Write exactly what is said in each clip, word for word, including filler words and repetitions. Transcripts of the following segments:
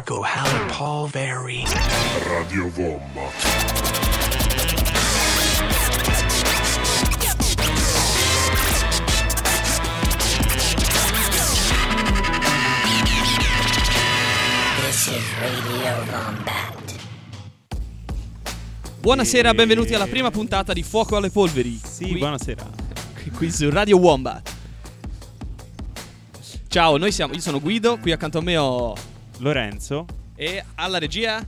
Nico Hallepolveri. Radio Wombat. This is Radio Wombat. Buonasera, benvenuti alla prima puntata di Fuoco alle Polveri. Sì, qui, buonasera. qui su Radio Wombat. Ciao, noi siamo, io sono Guido, qui accanto a me ho Lorenzo. E alla regia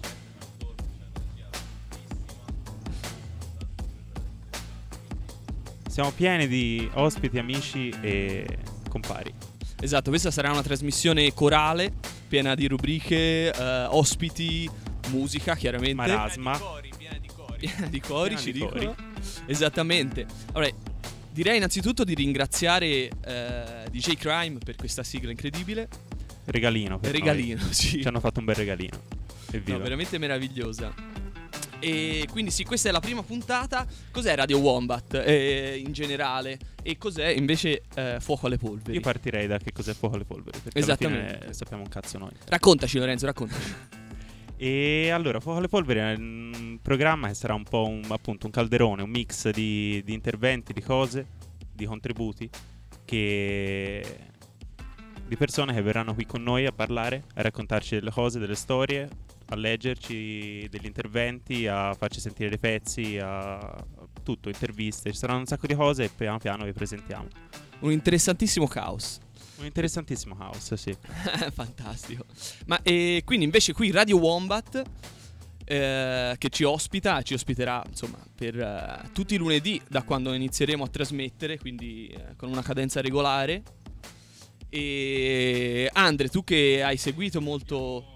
Siamo pieni di ospiti, amici e compari. Esatto, questa sarà una trasmissione corale, piena di rubriche, eh, ospiti, musica chiaramente. Marasma. Piena di cori, piena di cori Piena ci di dicono. cori. Esattamente. Allora, direi innanzitutto di ringraziare eh, D J Crime per questa sigla incredibile. Regalino per Regalino, noi. sì. Ci hanno fatto un bel regalino. Evviva. No, veramente meravigliosa. E quindi sì, questa è la prima puntata. Cos'è Radio Wombat eh, in generale? E cos'è invece eh, Fuoco alle Polveri? Io partirei da che cos'è Fuoco alle Polveri, perché Esattamente. alla fine sappiamo un cazzo noi. Raccontaci Lorenzo, raccontaci. E allora, Fuoco alle Polveri è un programma che sarà un po' un, appunto un calderone, un mix di, di interventi, di cose, di contributi che... di persone che verranno qui con noi a parlare, a raccontarci delle cose, delle storie, a leggerci degli interventi, a farci sentire dei pezzi, a tutto, interviste. Ci saranno un sacco di cose e piano piano vi presentiamo. Un interessantissimo caos. Un interessantissimo house, sì. Fantastico. Ma e quindi invece qui Radio Wombat eh, che ci ospita, ci ospiterà insomma per eh, tutti i lunedì da quando inizieremo a trasmettere, quindi eh, con una cadenza regolare. E Andre, tu che hai seguito molto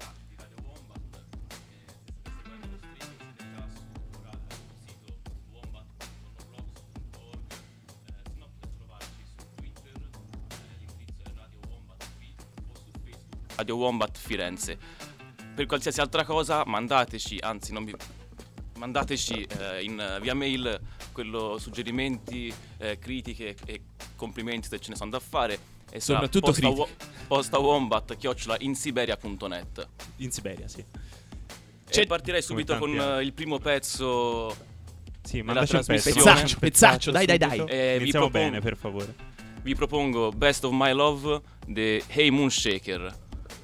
Radio Wombat Firenze. Per qualsiasi altra cosa mandateci, anzi non vi mandateci eh, in via mail quello suggerimenti, eh, critiche e complimenti se ce ne sono da fare. E soprattutto posta, critiche. wo- posta wombat chiocciola insiberia punto net. In Siberia, sì. E partirei subito con tanti uh, il primo pezzo. Sì, Nella mandaci un pezzo. trasmissione. Pezzaccio, pezzaccio, dai, dai, dai. subito. Eh, vi Iniziamo propongo- bene, per favore. Vi propongo Best of My Love di Hey Moonshaker.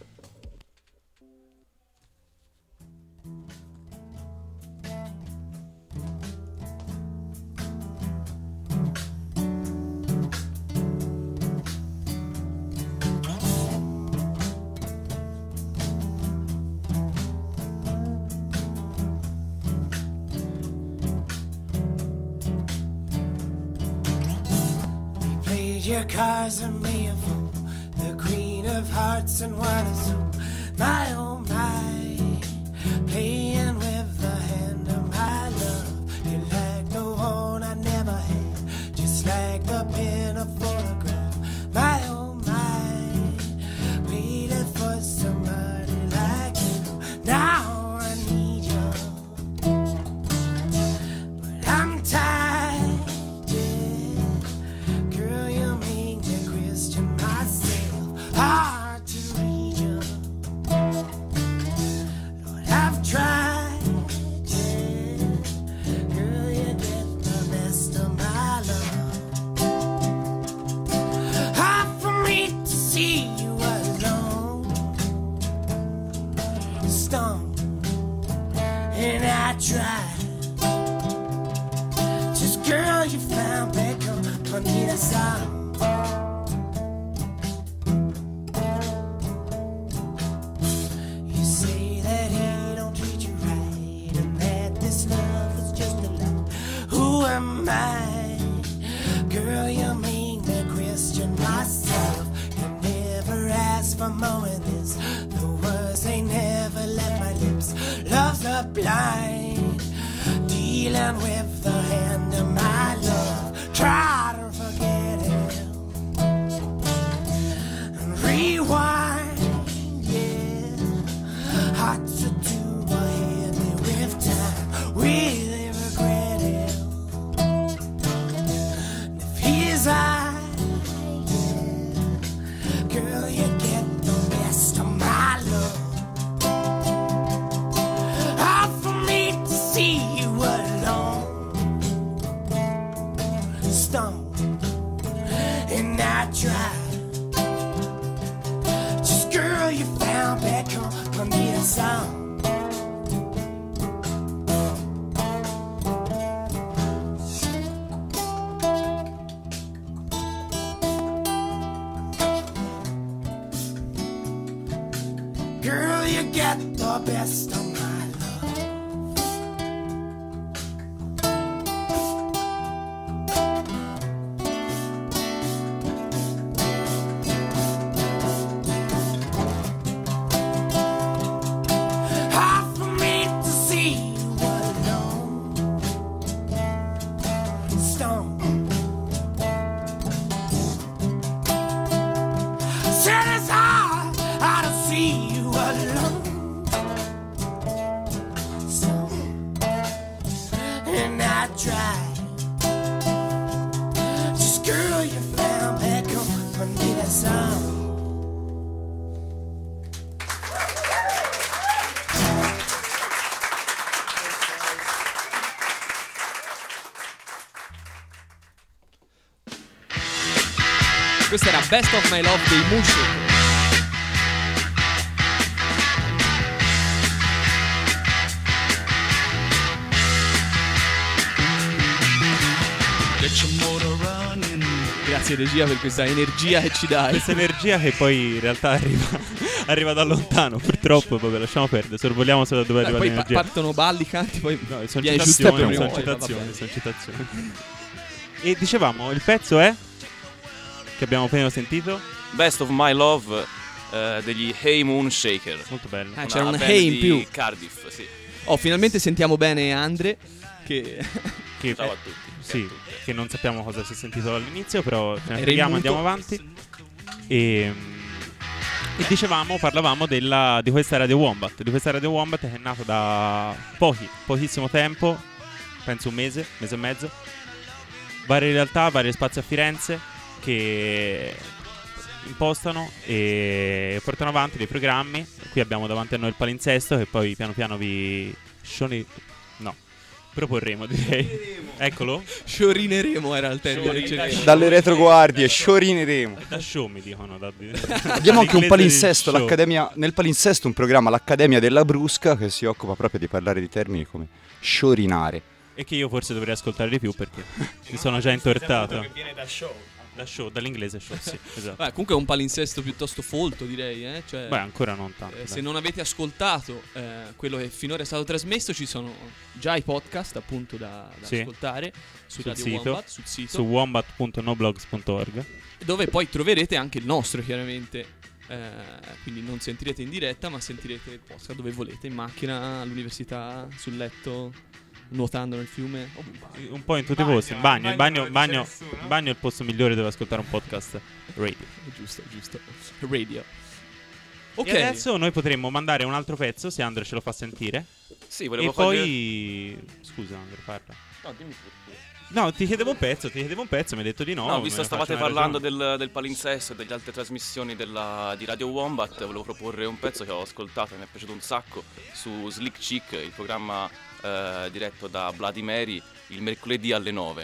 Your cards are made of fool, the queen of hearts and one of soul. My oh my, playing with the hand of my love. You're like the one I never had, just like the pen of photograph. My oh my, waiting for somebody like you. Now I need you, but I'm tired. Hard to read you, Lord, I've tried, yeah. Girl, you get the best of my love. Hard for me to see you alone, stoned, and I tried. Just girl, you found back on, on the other side. Girl, you make me question myself. You never asked for more of this. The words ain't never left my lips. Love's a blind, dealing with the hand of my love. Try to forget it and rewind, yeah. Hard to do, but hit me with time. Really regret it. His eyes, girl, you get the best of my love. a sound. Girl, you get the best of my love. Hard for me to see you alone, stone. Said it's hard, hard to see you alone. So, and I tried. Just girl, you found back home. I need a song. Questa era Best of My Love dei Moonshaker. Get your motor running. Grazie regia per questa energia che ci dai. Questa energia che poi in realtà arriva, arriva da lontano. Purtroppo, vabbè, lasciamo perdere. Sorvoliamo solo da dove Beh, arriva poi pa- l'energia. partono balli, canti, poi No, sono viene giusto citazioni, per sono noi, citazioni, vabbè. sono citazioni. E dicevamo, il pezzo è che abbiamo appena sentito, Best of My Love eh, degli Hey Moonshaker. molto bello. Ah, Una c'era un band hey in di più. Cardiff, sì. Oh, finalmente sentiamo bene Andre che Che, Ciao a tutti. sì, che non sappiamo cosa si è sentito all'inizio, però ce ne Era freghiamo, in muto. andiamo avanti. E, e dicevamo, parlavamo della, di questa Radio Wombat, di questa Radio Wombat che è nata da pochi, pochissimo tempo, penso un mese, mese e mezzo. Varie realtà, vari spazi a Firenze che impostano e portano avanti dei programmi. Qui abbiamo davanti a noi il palinsesto che poi piano piano vi scioni... no, proporremo, direi. Eccolo. sciorineremo era il termine. generico. Dalle retroguardie, sciorineremo. Da show mi dicono. Da... Abbiamo anche un L'inglese palinsesto, di show. l'accademia, nel palinsesto un programma, l'Accademia della Brusca, che si occupa proprio di parlare di termini come sciorinare. E che io forse dovrei ascoltare di più perché mi sono già intortato. Viene da show. Da show, dall'inglese show, sì, esatto. Beh, comunque è un palinsesto piuttosto folto, direi, eh? Cioè, Beh, ancora non tanto. eh, dai. se non avete ascoltato eh, quello che finora è stato trasmesso, ci sono già i podcast appunto da, da Sì. ascoltare su Sul Radio sito. Wombat, sul sito, Su wombat punto noblogs punto org. dove poi troverete anche il nostro, chiaramente. Eh, quindi non sentirete in diretta, ma sentirete il podcast dove volete, in macchina, all'università, sul letto, nuotando nel fiume, ovunque. Un po' in tutti i posti. In bagno, in bagno, in bagno, in bagno è il posto migliore dove ascoltare un podcast radio. Giusto, giusto. Radio. Ok. E adesso noi potremmo mandare un altro pezzo se Andre ce lo fa sentire. Sì, volevo E farvi- poi. Scusa, Andre, parla. No, dimmi pure. No, ti chiedevo un pezzo, ti chiedevo un pezzo, mi hai detto di no. No, me visto ne stavate faccio una parlando ragione. del, del palinsesto e delle altre trasmissioni della- di Radio Wombat, volevo proporre un pezzo che ho ascoltato e mi è piaciuto un sacco su Slick Chick, il programma eh, diretto da Bloody Mary il mercoledì alle nove.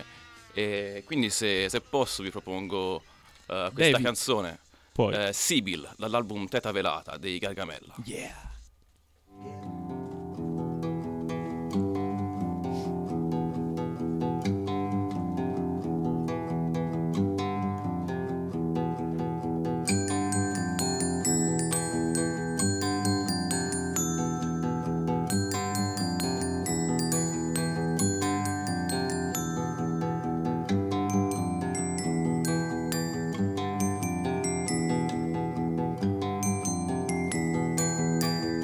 E quindi se, se posso vi propongo eh, questa Devi. canzone, Poi. eh, Sibyl, dall'album Teta Velata dei Gargamella. Yeah. Sibyl,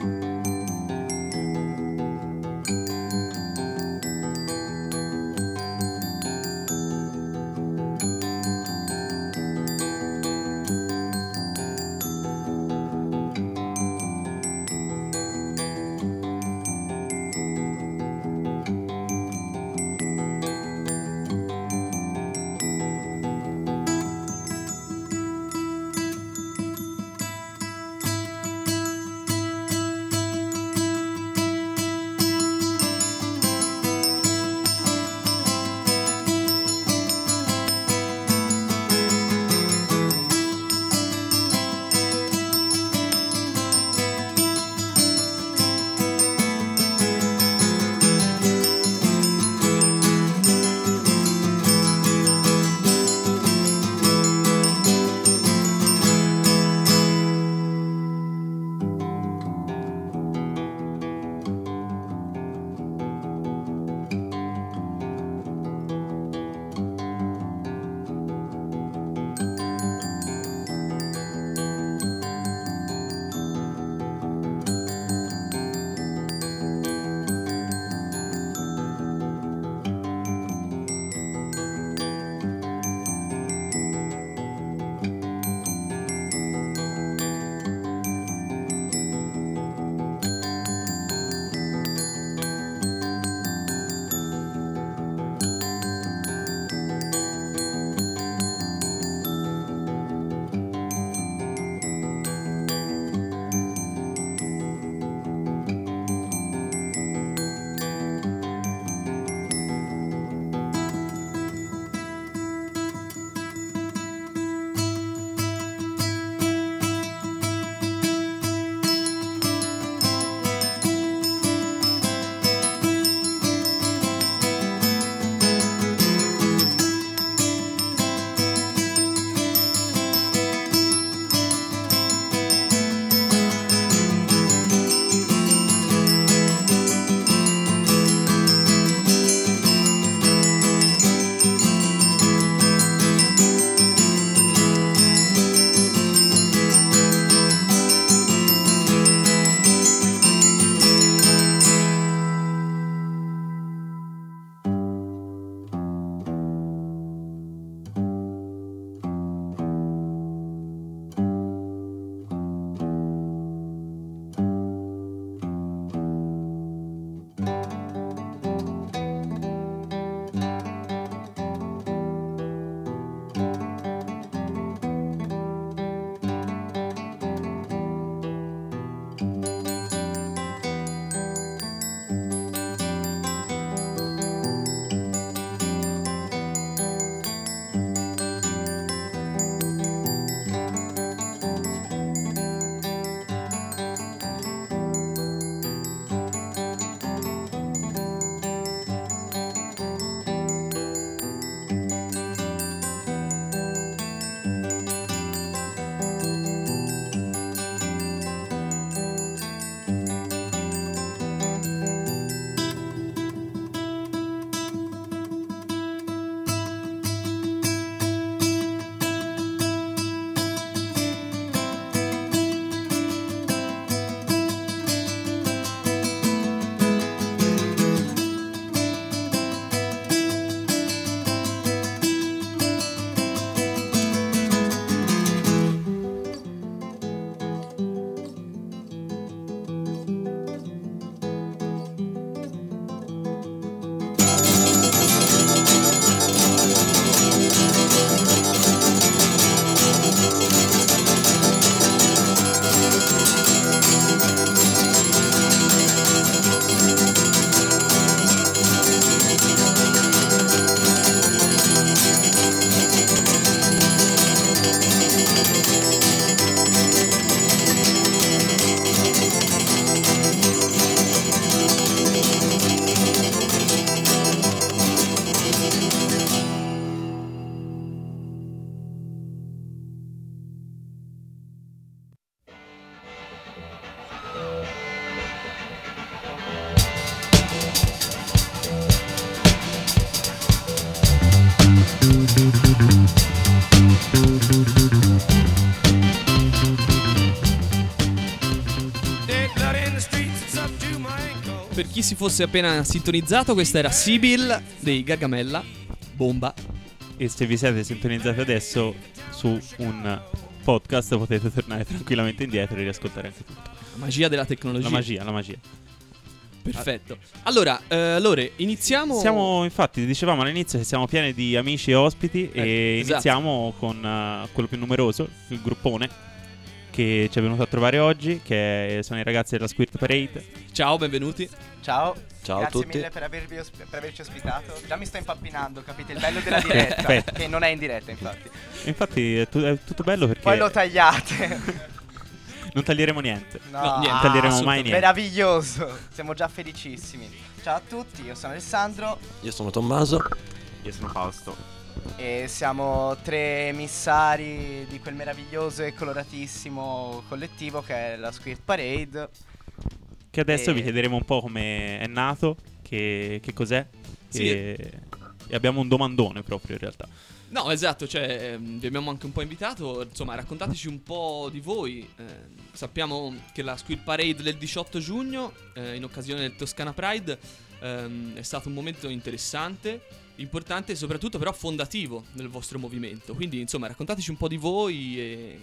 streets up to my ankles. Per chi si fosse appena sintonizzato, questa era Sibyl dei Gargamella. Bomba. E se vi siete sintonizzati adesso su un podcast potete tornare tranquillamente indietro e riascoltare anche tutto. La magia della tecnologia. La magia, la magia. Perfetto. Allora, eh, Lore, iniziamo. Siamo, infatti, dicevamo all'inizio che siamo pieni di amici e ospiti Eh, e esatto. iniziamo con eh, quello più numeroso, il gruppone che ci è venuto a trovare oggi, che sono i ragazzi della Squirt Parade. Ciao, benvenuti. Ciao, Ciao a grazie tutti. mille per, avervi osp- per averci ospitato. Già mi sto impappinando, capite? Il bello della diretta, Perfetto. che non è in diretta infatti. E infatti è, tu- è tutto bello perché Poi lo tagliate. non taglieremo niente. No, niente. Non taglieremo mai assolutamente. niente. Meraviglioso, siamo già felicissimi. Ciao a tutti, io sono Alessandro Io sono Tommaso. Io sono Fausto. e siamo tre emissari di quel meraviglioso e coloratissimo collettivo che è la Squirt Parade. Che adesso E- vi chiederemo un po' come è nato, che, che cos'è. Sì. E, e abbiamo un domandone proprio in realtà. No, esatto, cioè ehm, vi abbiamo anche un po' invitato, insomma, raccontateci un po' di voi. Eh, sappiamo che la Squirt Parade del diciotto giugno, eh, in occasione del Toscana Pride, ehm, è stato un momento interessante, importante e soprattutto però fondativo del vostro movimento. Quindi, insomma, raccontateci un po' di voi e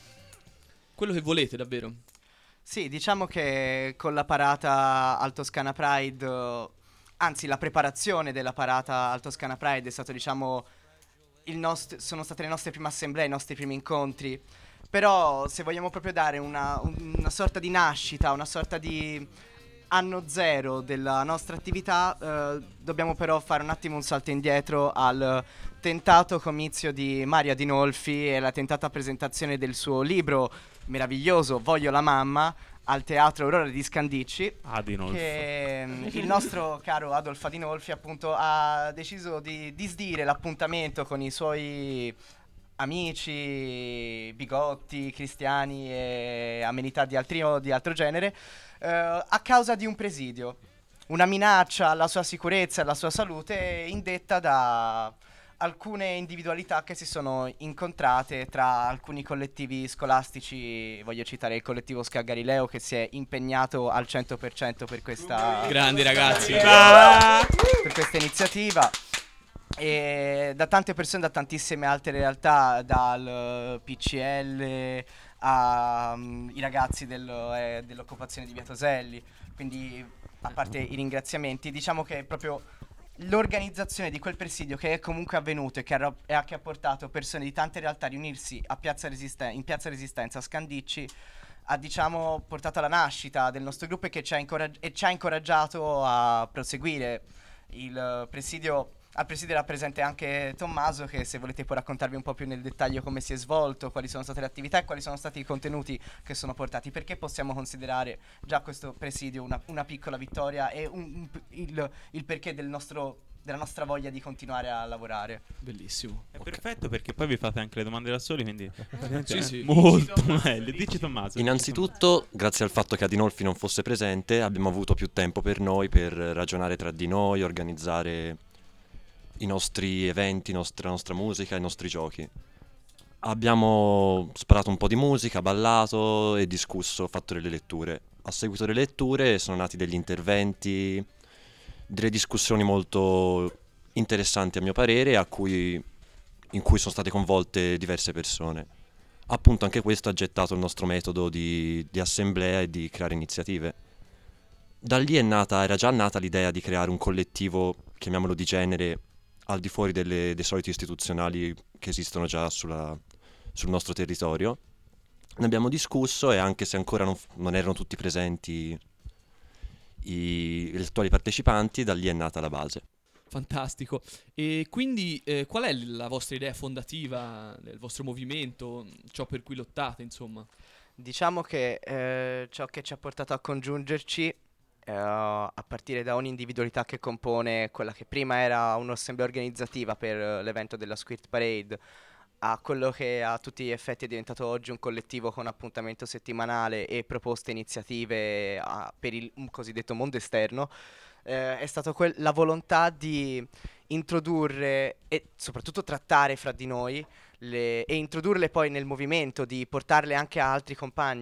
quello che volete, davvero. Sì, diciamo che con la parata al Toscana Pride, eh, anzi la preparazione della parata al Toscana Pride è stato, diciamo, il nost- sono state le nostre prime assemblee, i nostri primi incontri. Però se vogliamo proprio dare una, un- una sorta di nascita, una sorta di anno zero della nostra attività, eh, dobbiamo però fare un attimo un salto indietro al tentato comizio di Maria Dinolfi e la tentata presentazione del suo libro meraviglioso Voglio la mamma al Teatro Aurora di Scandicci, Adinolf. che mm, il nostro caro Adolfo Adinolfi appunto ha deciso di disdire l'appuntamento con i suoi amici bigotti, cristiani e amenità di, altri, di altro genere, eh, a causa di un presidio, una minaccia alla sua sicurezza e alla sua salute indetta da alcune individualità che si sono incontrate tra alcuni collettivi scolastici. Voglio citare il collettivo Ska Galileo, che si è impegnato al cento per cento per questa Grandi ragazzi. per questa iniziativa, e da tante persone, da tantissime altre realtà, dal P C L ai ragazzi del, eh, dell'occupazione di Via Toselli. Quindi, a parte i ringraziamenti, diciamo che proprio l'organizzazione di quel presidio, che è comunque avvenuto e che ha, ro- e ha- che ha portato persone di tante realtà a riunirsi a Piazza Resisten- in Piazza Resistenza a Scandicci, ha, diciamo, portato alla nascita del nostro gruppo e che ci ha, incoraggi- e ci ha incoraggiato a proseguire. Il eh, presidio Al presidio era presente anche Tommaso, che se volete può raccontarvi un po' più nel dettaglio come si è svolto, quali sono state le attività e quali sono stati i contenuti che sono portati, perché possiamo considerare già questo presidio una, una piccola vittoria e un, un p- il, il perché del nostro, della nostra voglia di continuare a lavorare. Bellissimo. È perfetto perché poi vi fate anche le domande da soli, quindi Sì, sì. molto meglio. Dici Tommaso. Innanzitutto, grazie al fatto che Adinolfi non fosse presente, abbiamo avuto più tempo per noi per ragionare tra di noi, organizzare i nostri eventi, i nostri- la nostra musica, i nostri giochi. Abbiamo sparato un po' di musica, ballato e discusso, fatto delle letture. A seguito delle letture sono nati degli interventi, delle discussioni molto interessanti a mio parere, a cui, in cui sono state coinvolte diverse persone. Appunto anche questo ha gettato il nostro metodo di, di assemblea e di creare iniziative. Da lì è nata, era già nata l'idea di creare un collettivo, chiamiamolo di genere, al di fuori delle, dei soliti istituzionali che esistono già sulla- sul nostro territorio. Ne abbiamo discusso e anche se ancora non, f- non erano tutti presenti i, gli attuali partecipanti, da lì è nata la base. Fantastico. E quindi eh, qual è la vostra idea fondativa del vostro movimento, ciò per cui lottate, insomma? Diciamo che eh, ciò che ci ha portato a congiungerci, eh, a partire da un'individualità che compone quella che prima era un'assemblea organizzativa per eh, l'evento della Squirt Parade, a quello che a tutti gli effetti è diventato oggi un collettivo con appuntamento settimanale e proposte iniziative ah, per il un cosiddetto mondo esterno, eh, è stata quel- la volontà di introdurre e soprattutto trattare fra di noi le- e introdurle poi nel movimento, di portarle anche a altri compagni,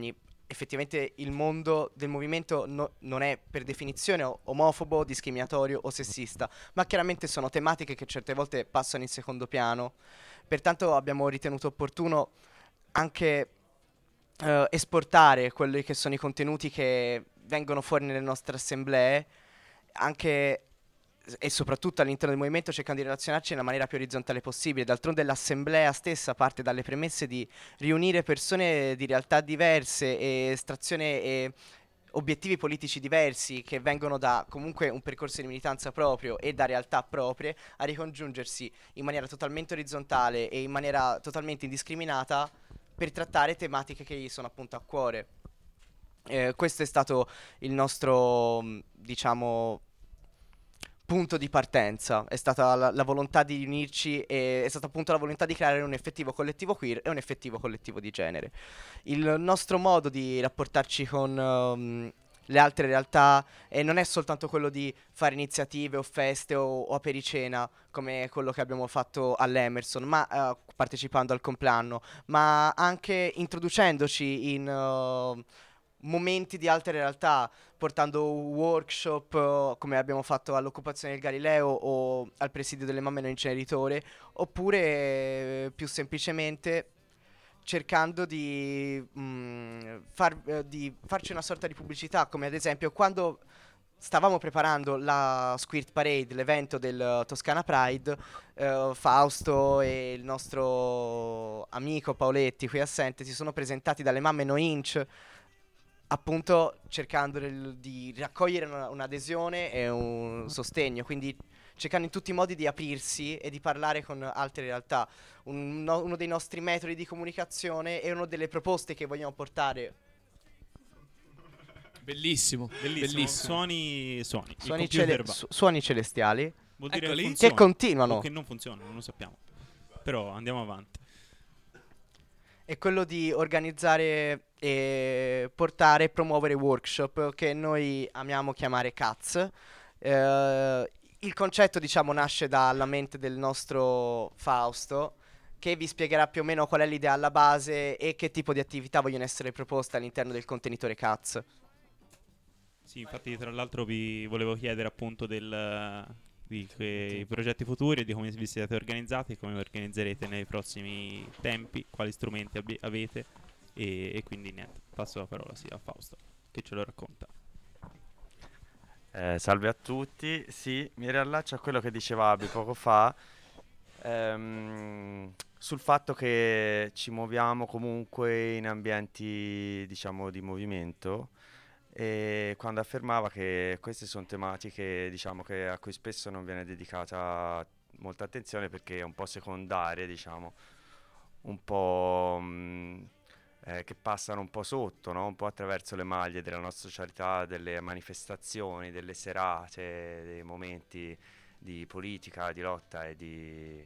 effettivamente il mondo del movimento no- non è per definizione o- omofobo, discriminatorio o sessista, ma chiaramente sono tematiche che certe volte passano in secondo piano. Pertanto abbiamo ritenuto opportuno anche eh, esportare quelli che sono i contenuti che vengono fuori nelle nostre assemblee, anche e soprattutto all'interno del movimento, cercando di relazionarci nella maniera più orizzontale possibile. D'altronde l'assemblea stessa parte dalle premesse di riunire persone di realtà diverse e estrazione e obiettivi politici diversi, che vengono da comunque un percorso di militanza proprio e da realtà proprie, a ricongiungersi in maniera totalmente orizzontale e in maniera totalmente indiscriminata per trattare tematiche che gli sono appunto a cuore. Eh, questo è stato il nostro, mh, diciamo, punto di partenza. È stata la, la volontà di unirci e è stata appunto la volontà di creare un effettivo collettivo queer e un effettivo collettivo di genere. Il nostro modo di rapportarci con um, le altre realtà e non è soltanto quello di fare iniziative o feste o, o apericena come quello che abbiamo fatto all'Emerson, ma eh, partecipando al compleanno, ma anche introducendoci in uh, momenti di altre realtà, portando workshop uh, come abbiamo fatto all'occupazione del Galileo o al presidio delle mamme no inceneritore, oppure eh, più semplicemente cercando di, mm, far- eh, di farci una sorta di pubblicità, come ad esempio quando stavamo preparando la Squirt Parade, l'evento del uh, Toscana Pride, eh, Fausto e il nostro amico Paoletti, qui assente, si sono presentati dalle mamme No Inch, appunto cercando del- di raccogliere una- un'adesione e un sostegno, quindi cercando in tutti i modi di aprirsi e di parlare con altre realtà. Un- no- uno dei nostri metodi di comunicazione e una delle proposte che vogliamo portare. Bellissimo, Bellissimo. bellissimo. Suoni, suoni. Il Suoni, computer cele- va. su- suoni celestiali Vuol dire Eccoli. che che funziona. continuano. O che non funziona, non lo sappiamo. Però andiamo avanti. È quello di organizzare e portare e promuovere workshop che noi amiamo chiamare C A Z. Eh, il concetto, diciamo, nasce dalla mente del nostro Fausto, che vi spiegherà più o meno qual è l'idea alla base e che tipo di attività vogliono essere proposte all'interno del contenitore C A Z. Sì, infatti tra l'altro vi volevo chiedere appunto del, di quei progetti futuri e di come vi siete organizzati e come vi organizzerete nei prossimi tempi, quali strumenti abbi- avete e, e quindi niente, passo la parola sì, a Fausto che ce lo racconta. Eh, salve a tutti, sì, mi riallaccio a quello che diceva Abi poco fa, ehm, sul fatto che ci muoviamo comunque in ambienti, diciamo, di movimento, e quando affermava che queste sono tematiche, diciamo, che a cui spesso non viene dedicata molta attenzione perché è un po' secondarie, diciamo, un po' mh, eh, che passano un po' sotto, no? Un po' attraverso le maglie della nostra socialità, delle manifestazioni, delle serate, dei momenti di politica, di lotta e di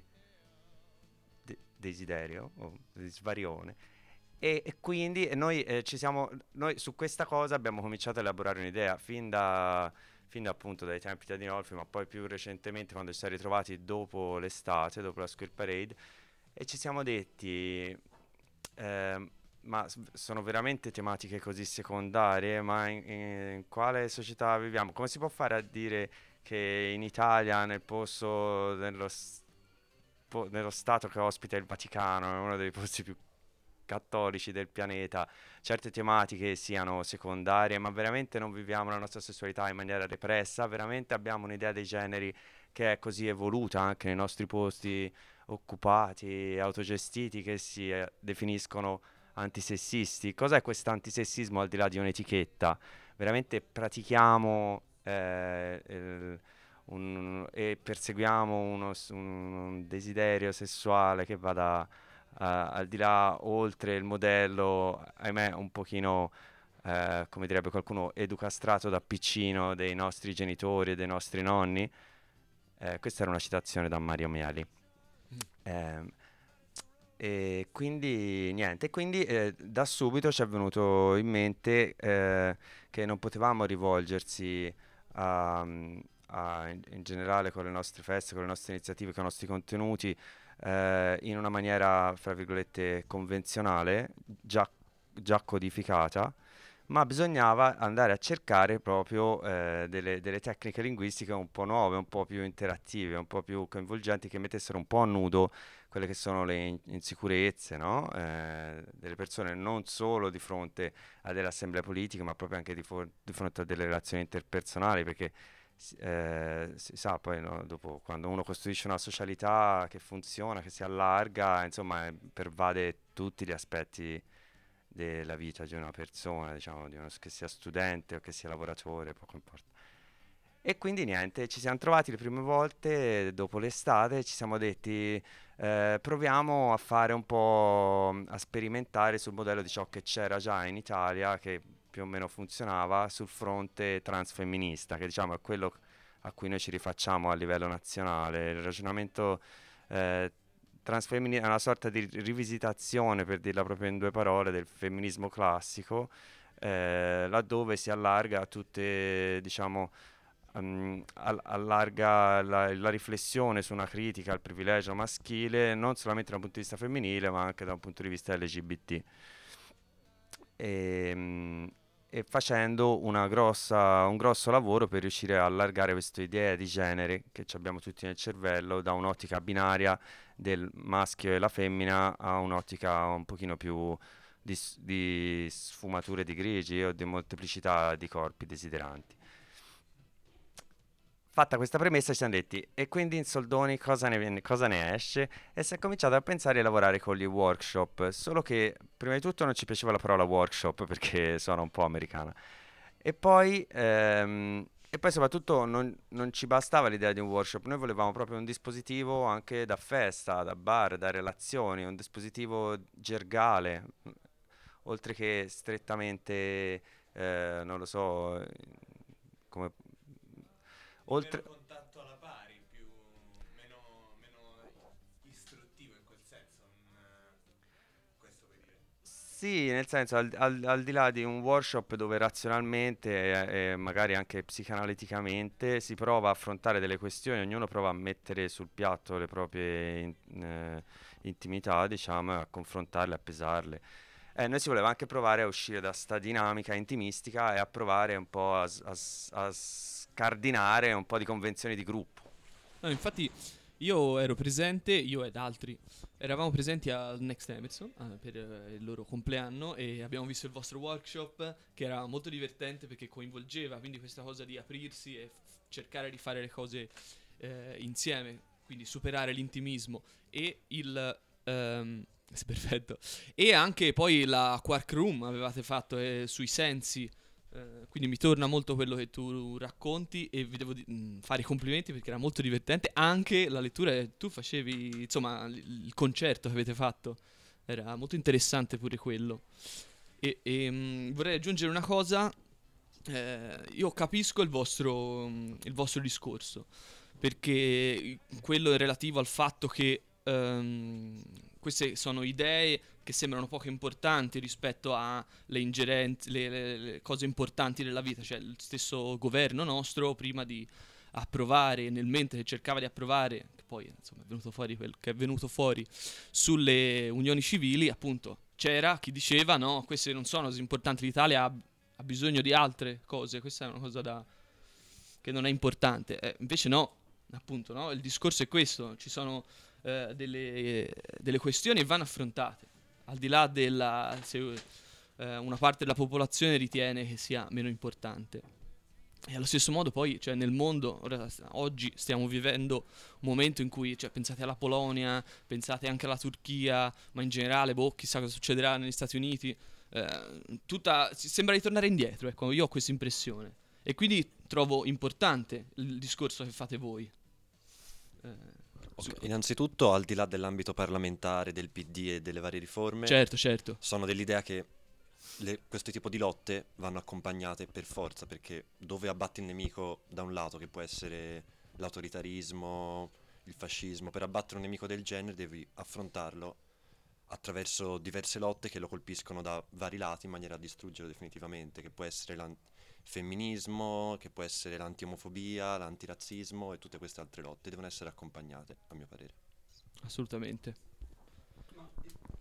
de- desiderio o di svarione. E, e quindi e noi, eh, ci siamo, noi su questa cosa abbiamo cominciato a elaborare un'idea fin da, fin da appunto dai tempi di Adinolfi, ma poi più recentemente quando ci siamo ritrovati dopo l'estate, dopo la Square Parade, e ci siamo detti, ehm, ma s- sono veramente tematiche così secondarie? Ma in, in quale società viviamo? Come si può fare a dire che in Italia, nel posto, nello, s- po- nello stato che ospita il Vaticano, è uno dei posti più cattolici del pianeta, certe tematiche siano secondarie, ma veramente non viviamo la nostra sessualità in maniera repressa? Veramente abbiamo un'idea dei generi che è così evoluta anche nei nostri posti occupati, autogestiti, che si eh, definiscono antisessisti? Cos'è questo antisessismo al di là di un'etichetta? Veramente pratichiamo eh, il- un- e perseguiamo uno s- un, un desiderio sessuale che vada eh, al di là, oltre il modello, ahimè, un pochino, eh, come direbbe qualcuno, educastrato da piccino dei nostri genitori e dei nostri nonni? Eh, questa era una citazione da Mario Mieli. Ehm, e quindi niente, quindi eh, da subito ci è venuto in mente eh, che non potevamo rivolgersi a, a- in, in generale con le nostre feste, con le nostre iniziative, con i nostri contenuti eh, in una maniera, fra virgolette, convenzionale, già, già codificata, ma bisognava andare a cercare proprio eh, delle, delle tecniche linguistiche un po' nuove, un po' più interattive, un po' più coinvolgenti, che mettessero un po' a nudo quelle che sono le in- insicurezze, no? Eh, delle persone, non solo di fronte a delle assemblee politiche, ma proprio anche di, fo- di fronte a delle relazioni interpersonali, perché si, eh, si sa poi, no, dopo, quando uno costruisce una socialità che funziona, che si allarga, insomma, eh, pervade tutti gli aspetti della vita di una persona, diciamo, di uno, che sia studente o che sia lavoratore, poco importa. E quindi niente, ci siamo trovati le prime volte dopo l'estate, ci siamo detti eh, proviamo a fare un po', a sperimentare sul modello di ciò che c'era già in Italia, che più o meno funzionava sul fronte transfemminista, che diciamo è quello a cui noi ci rifacciamo a livello nazionale. Il ragionamento eh, transfemminile è una sorta di rivisitazione, per dirla proprio in due parole, del femminismo classico, eh, laddove si allarga a tutte, diciamo, um, al- allarga la, la riflessione su una critica al privilegio maschile, non solamente da un punto di vista femminile, ma anche da un punto di vista L G B T. E, mm, e facendo una grossa, un grosso lavoro per riuscire a allargare questa idea di genere che ci abbiamo tutti nel cervello, da un'ottica binaria del maschio e la femmina a un'ottica un pochino più di, s- di sfumature di grigi o di molteplicità di corpi desideranti. Fatta questa premessa ci siamo detti, e quindi in soldoni cosa ne, viene- cosa ne esce? E si è cominciato a pensare di lavorare con gli workshop, solo che prima di tutto non ci piaceva la parola workshop perché suona un po' americana. E poi, ehm, e poi soprattutto non, non ci bastava l'idea di un workshop, noi volevamo proprio un dispositivo anche da festa, da bar, da relazioni, un dispositivo gergale, oltre che strettamente, eh, non lo so, eh, come... Oltre... contatto alla pari, più meno, meno istruttivo in quel senso, questo per dire. Sì, nel senso, al, al- al di là di un workshop dove razionalmente e, e magari anche psicanaliticamente si prova a affrontare delle questioni, ognuno prova a mettere sul piatto le proprie in- eh, intimità, diciamo, e a confrontarle, a pesarle. Eh, noi si voleva anche provare a uscire da sta dinamica intimistica e a provare un po' a, s- a s- a scardinare un po' di convenzioni di gruppo. No, infatti io ero presente, io ed altri, eravamo presenti al Next Emerson eh, per eh, il loro compleanno e abbiamo visto il vostro workshop che era molto divertente perché coinvolgeva quindi questa cosa di aprirsi e f- cercare di fare le cose eh, insieme, quindi superare l'intimismo e il... ehm, sì, perfetto. E anche poi la Quark Room avevate fatto eh, sui sensi. Eh, quindi mi torna molto quello che tu racconti e vi devo di- mh, fare i complimenti perché era molto divertente. Anche la lettura che tu facevi, insomma, l- il concerto che avete fatto era molto interessante pure quello. E, e, mh, vorrei aggiungere una cosa. Eh, io capisco il vostro, mh, il vostro discorso perché quello è relativo al fatto che ehm, queste sono idee che sembrano poco importanti rispetto alle ingerenze, le, le- le cose importanti della vita. Cioè, il stesso governo nostro, prima di approvare, nel mentre che cercava di approvare, che poi insomma è venuto fuori quel che è venuto fuori sulle unioni civili, appunto, c'era chi diceva no, queste non sono così importanti, l'Italia ha, ha bisogno di altre cose, questa è una cosa da, che non è importante. Eh, invece no, appunto, no? Il discorso è questo, ci sono eh, delle, delle questioni che vanno affrontate, al di là della se eh, una parte della popolazione ritiene che sia meno importante. E allo stesso modo poi, cioè nel mondo, ora, st- oggi stiamo vivendo un momento in cui, cioè, pensate alla Polonia, pensate anche alla Turchia, ma in generale, boh, chissà cosa succederà negli Stati Uniti. Eh, tutta, si- sembra di tornare indietro, ecco, io ho questa impressione. E quindi trovo importante il discorso che fate voi. Eh, su- Ok, innanzitutto, al di là dell'ambito parlamentare, del P D e delle varie riforme, certo, certo. sono dell'idea che le- questo tipo di lotte vanno accompagnate per forza, perché dove abbatti il nemico da un lato, che può essere l'autoritarismo, il fascismo, per abbattere un nemico del genere devi affrontarlo attraverso diverse lotte che lo colpiscono da vari lati in maniera da distruggerlo definitivamente, che può essere il femminismo, che può essere l'antiomofobia, l'antirazzismo e tutte queste altre lotte devono essere accompagnate, a mio parere. Assolutamente.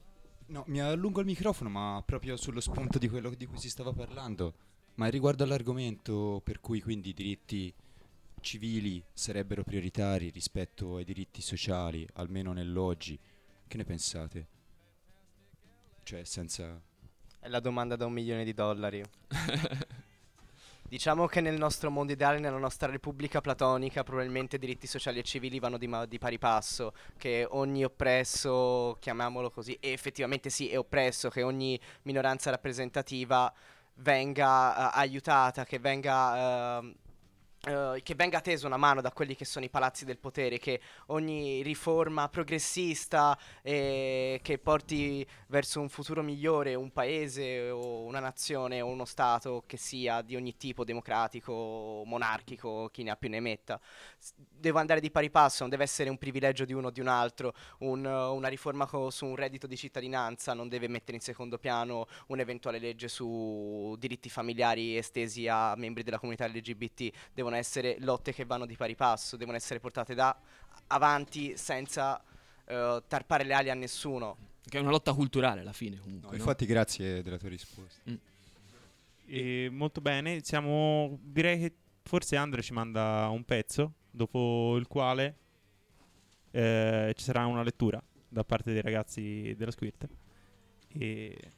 No, mi allungo il microfono, ma proprio sullo spunto di quello di cui si stava parlando. Ma riguardo all'argomento per cui quindi i diritti civili sarebbero prioritari rispetto ai diritti sociali, almeno nell'oggi, che ne pensate? Cioè, senza... È la domanda da un milione di dollari. Diciamo che nel nostro mondo ideale, nella nostra repubblica platonica, probabilmente diritti sociali e civili vanno di, ma- di pari passo, che ogni oppresso, chiamiamolo così, e effettivamente sì, è oppresso, che ogni minoranza rappresentativa venga uh, aiutata, che venga... Uh, Uh, che venga tesa una mano da quelli che sono i palazzi del potere, che ogni riforma progressista eh, che porti verso un futuro migliore un paese o una nazione o uno stato che sia di ogni tipo, democratico, monarchico, chi ne ha più ne metta, s- deve andare di pari passo, non deve essere un privilegio di uno o di un altro. Un, uh, una riforma co- su un reddito di cittadinanza non deve mettere in secondo piano un'eventuale legge su diritti familiari estesi a membri della comunità L G B T. Devono essere lotte che vanno di pari passo, devono essere portate da avanti senza uh, tarpare le ali a nessuno. Che è una lotta culturale alla fine comunque. No, no? infatti grazie della tua risposta. Mm. E molto bene, siamo, direi che forse Andrea ci manda un pezzo, dopo il quale eh, ci sarà una lettura da parte dei ragazzi della Squirt. E...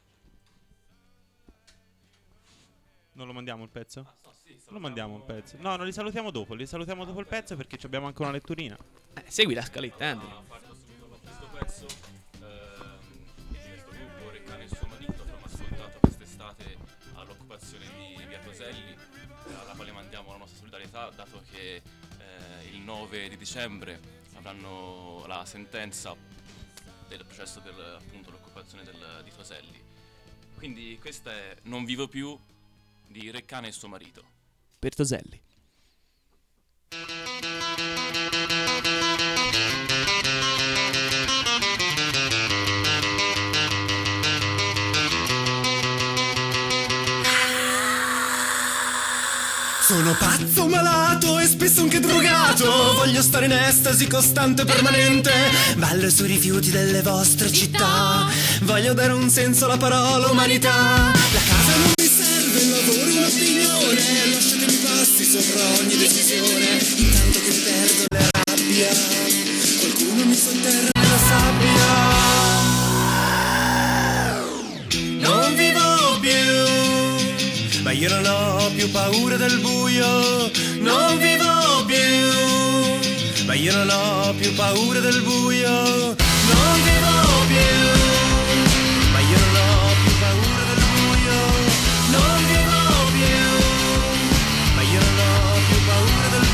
non lo mandiamo il pezzo? Lo mandiamo un pezzo. No, non li salutiamo dopo, li salutiamo dopo il pezzo perché ci abbiamo anche una letturina. Eh, segui la scaletta, Andrea. Parto subito con questo pezzo. Ehm, questo gruppo Reccane e il suo marito abbiamo ascoltato quest'estate all'occupazione di Via Toselli, eh, alla quale mandiamo la nostra solidarietà, dato che eh, il nove di dicembre avranno la sentenza del processo per appunto l'occupazione del, di Toselli. Quindi questa è Non vivo più di Reccane e suo marito. Per Toselli. Sono pazzo, malato e spesso anche drogato. Voglio stare in estasi costante e permanente. Ballo sui rifiuti delle vostre città. Voglio dare un senso alla parola umanità. La casa non mi serve, il lavoro è un'opinione. Lascio che mi passi sopra ogni decisione. Intanto che perdo la rabbia, qualcuno mi sotterra nella sabbia. Non vivo più, ma io non ho più paura del buio. Non vivo più, ma io non ho più paura del buio. Non vivo più, ma io non ho più paura del buio. Non vivo più, ma io non ho più paura del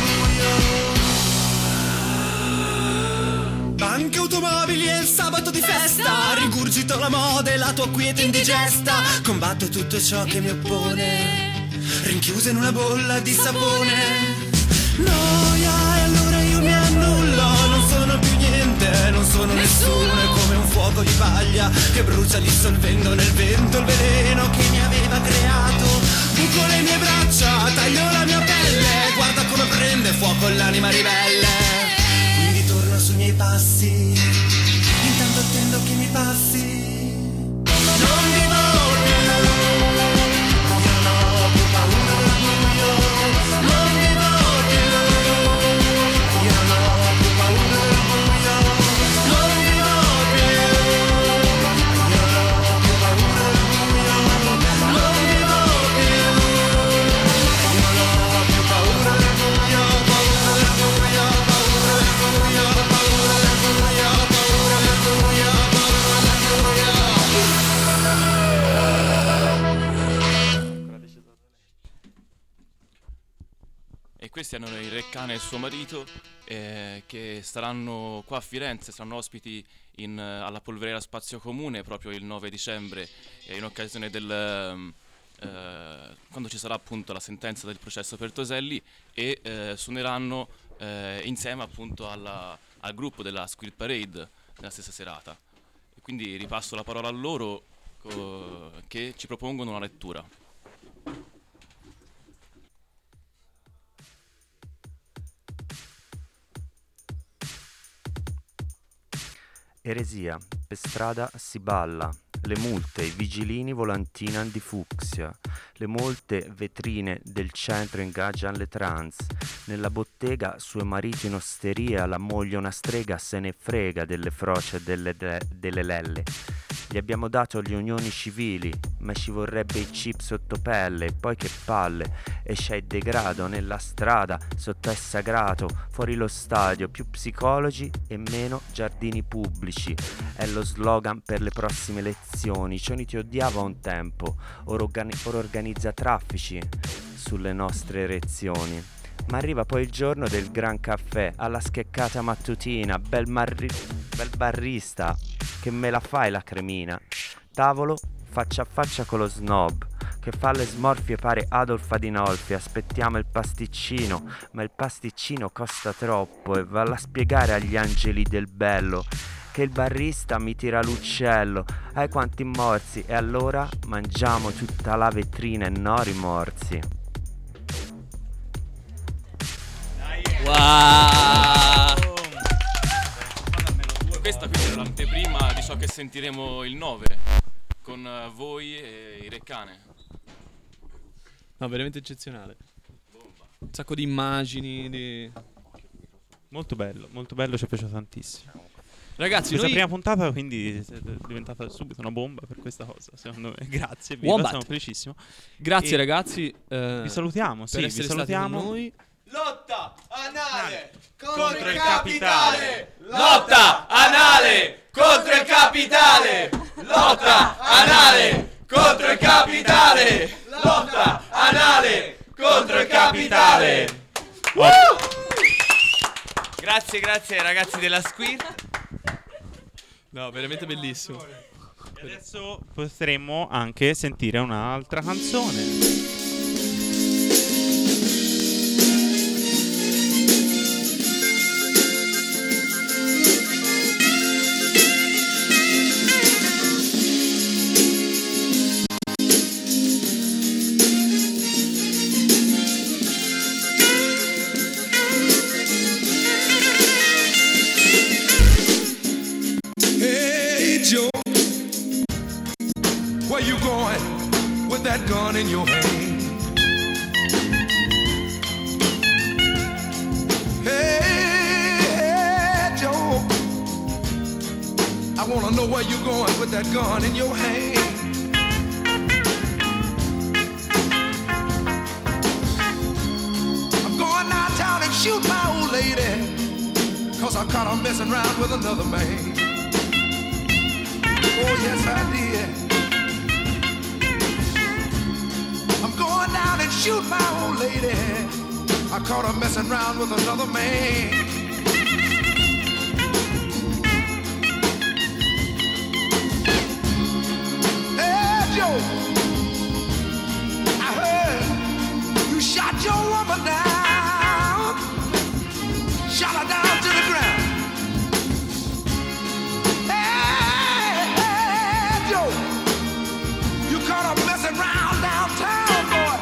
buio. Banche, automobili e il sabato di festa. Rigurgito la moda e la tua quiete indigesta. Combatto tutto ciò che mi oppone, rinchiuso in una bolla di sapone. Noia, e allora io mi annullo. Non sono più niente, non sono nessuno. È come un fuoco di paglia che brucia dissolvendo nel vento il veleno che mi aveva creato. Buco le mie braccia, taglio la mia pelle. Guarda come prende fuoco l'anima ribelle. Quindi torno sui miei passi, intanto attendo che mi passi. Non vivo più, io non ho più paura del buio. Non vivo più, io non ho più paura del buio. Non vivo più, io non ho più paura del buio. Non vivo più, io non ho più paura del buio. Paura del buio, paura del buio, paura del buio, paura del buio, paura del buio. E questi hanno il Reccane e il suo marito, eh, che staranno qua a Firenze, saranno ospiti in, eh, alla Polverera Spazio Comune proprio il nove dicembre, eh, in occasione del ehm, eh, quando ci sarà appunto la sentenza del processo per Toselli, e eh, suoneranno eh, insieme appunto alla- al gruppo della Squirt Parade nella stessa serata. E quindi ripasso la parola a loro, co- che ci propongono una lettura. Eresia, per strada si balla, le multe, i vigilini volantinano di fucsia, le molte vetrine del centro ingaggiano le trans, nella bottega suo marito in osteria, la moglie una strega se ne frega delle froce e delle, de- delle lelle. Gli abbiamo dato gli unioni civili, ma ci vorrebbe il chip sotto pelle, poi che palle, e c'è il degrado nella strada, sotto è sagrato, fuori lo stadio, più psicologi e meno giardini pubblici, è lo slogan per le prossime elezioni. Cioni ti odiava un tempo, ora, organi- ora organizza traffici sulle nostre erezioni. Ma arriva poi il giorno del gran caffè, alla scheccata mattutina, bel, marri- bel barrista, che me la fai la cremina, tavolo faccia a faccia con lo snob, che fa le smorfie pare Adolf Adinolfi, aspettiamo il pasticcino, ma il pasticcino costa troppo e valla a spiegare agli angeli del bello, che il barista mi tira l'uccello, ai quanti morsi, e allora mangiamo tutta la vetrina e no rimorsi. Wow! Questa quindi era l'anteprima di ciò che sentiremo il nove con eh, voi e i Reccane. No, veramente eccezionale. Un sacco di immagini, di... Molto bello, molto bello, ci è piaciuto tantissimo. Ragazzi, questa noi... prima puntata quindi è diventata subito una bomba per questa cosa, secondo me. Grazie, viva, Wombat. siamo felicissimi. Grazie E ragazzi. eh, vi salutiamo, per sì, vi essere stati salutiamo. con noi. Lotta anale contro il capitale. Lotta anale contro il capitale. Lotta anale contro il capitale. Lotta anale contro il capitale. Grazie, grazie ai ragazzi della Squirt. No, veramente bellissimo. E adesso potremmo anche sentire un'altra canzone. Where you going with that gun in your hand? Hey, hey, Joe, I wanna know where you going with that gun in your hand. I'm going downtown and shoot my old lady, cause I caught her messing around with another man. Oh yes I did. I'm going down and shoot my old lady, I caught her messing around with another man. Hey Joe, I heard you shot your woman down, shot her down to the ground. Hey, hey Joe, you caught her messing around downtown, boy.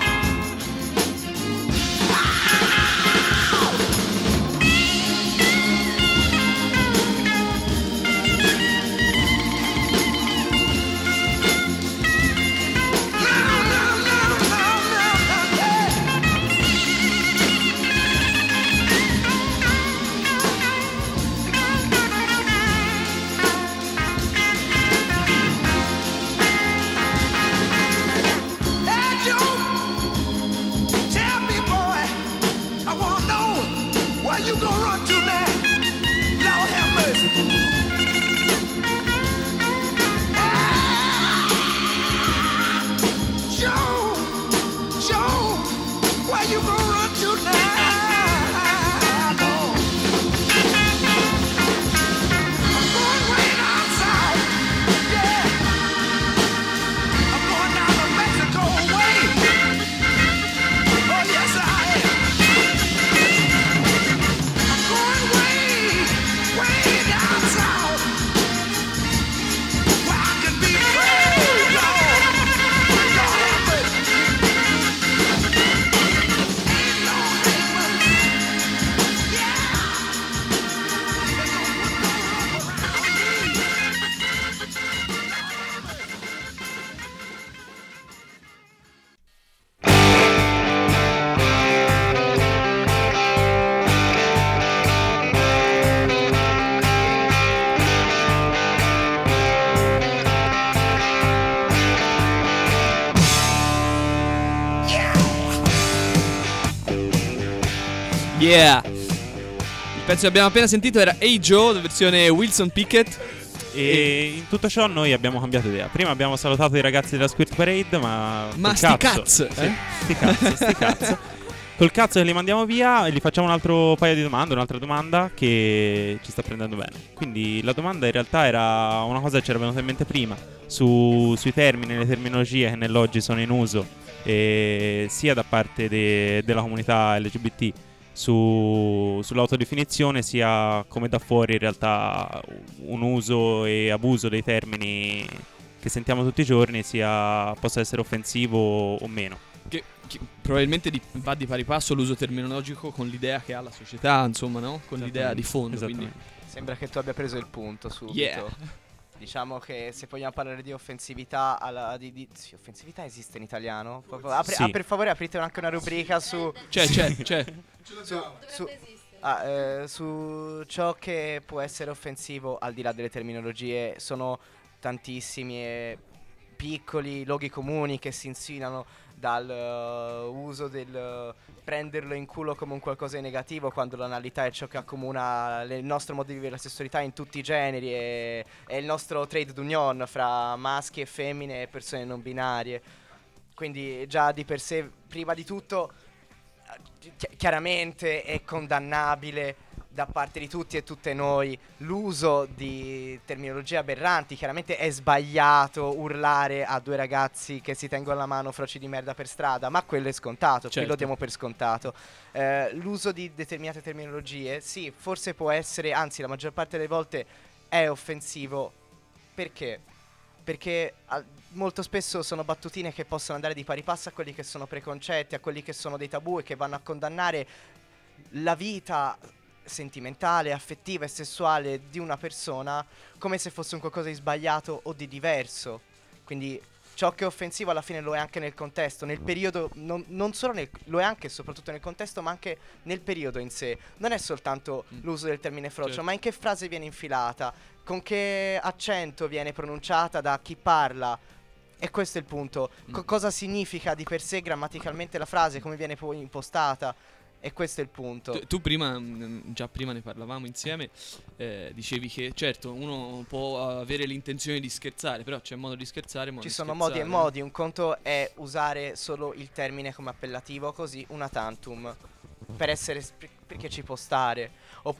Yeah. Il pezzo che abbiamo appena sentito era Hey Joe, versione Wilson Pickett. E in tutto ciò noi abbiamo cambiato idea. Prima abbiamo salutato i ragazzi della Squirt Parade, ma Ma col sti cazzo, cazzo, sì, eh? sti cazzo, sti cazzo. Col cazzo che li mandiamo via e gli facciamo un altro paio di domande, un'altra domanda che ci sta prendendo bene. Quindi la domanda in realtà era una cosa che ci era venuta in mente prima, su, sui termini, le terminologie che nell'oggi sono in uso, eh, sia da parte de, della comunità L G B T su, sull'autodefinizione, sia come da fuori in realtà un uso e abuso dei termini che sentiamo tutti i giorni sia possa essere offensivo o meno. Che, che probabilmente di, va di pari passo l'uso terminologico con l'idea che ha la società, insomma, no? Con l'idea di fondo, quindi Sembra che tu abbia preso il punto subito. Yeah. Diciamo che se vogliamo parlare di offensività alla, di, di, sì, offensività esiste in italiano? Proprio- apri- Sì. ah, per favore aprite anche una rubrica su C'è, c'è, c'è. su, su, ah, eh, su ciò che può essere offensivo al di là delle terminologie. Sono tantissimi e piccoli luoghi comuni che si insinuano dal uh, uso del uh, prenderlo in culo come un qualcosa di negativo, quando l'analità è ciò che accomuna le- il nostro modo di vivere la sessualità in tutti i generi, e è il nostro trade d'union fra maschi e femmine e persone non binarie. Quindi già di per sé, prima di tutto, eh, chi- chiaramente è condannabile da parte di tutti e tutte noi l'uso di terminologie aberranti. Chiaramente è sbagliato urlare a due ragazzi che si tengono la mano froci di merda per strada, ma quello è scontato, qui Certo. lo diamo per scontato. Eh, l'uso di determinate terminologie, sì, forse può essere, anzi la maggior parte delle volte è offensivo. Perché? Perché ah, molto spesso sono battutine che possono andare di pari passo a quelli che sono preconcetti, a quelli che sono dei tabù e che vanno a condannare la vita sentimentale, affettiva e sessuale di una persona come se fosse un qualcosa di sbagliato o di diverso. Quindi ciò che è offensivo alla fine lo è anche nel contesto, nel periodo, non, non solo nel, lo è anche e soprattutto nel contesto, ma anche nel periodo in sé. Non è soltanto l'uso del termine frocio, Certo. ma in che frase viene infilata, con che accento viene pronunciata da chi parla. E questo è il punto. Co- cosa significa di per sé grammaticalmente la frase, come viene poi impostata. E questo è il punto. Tu, tu prima, mh, già prima ne parlavamo insieme, eh, dicevi che certo uno può avere l'intenzione di scherzare, però c'è modo di scherzare, modo Ci di sono scherzare, modi e no? modi. Un conto è usare solo il termine come appellativo, così una tantum, per essere sp- perché ci può stare.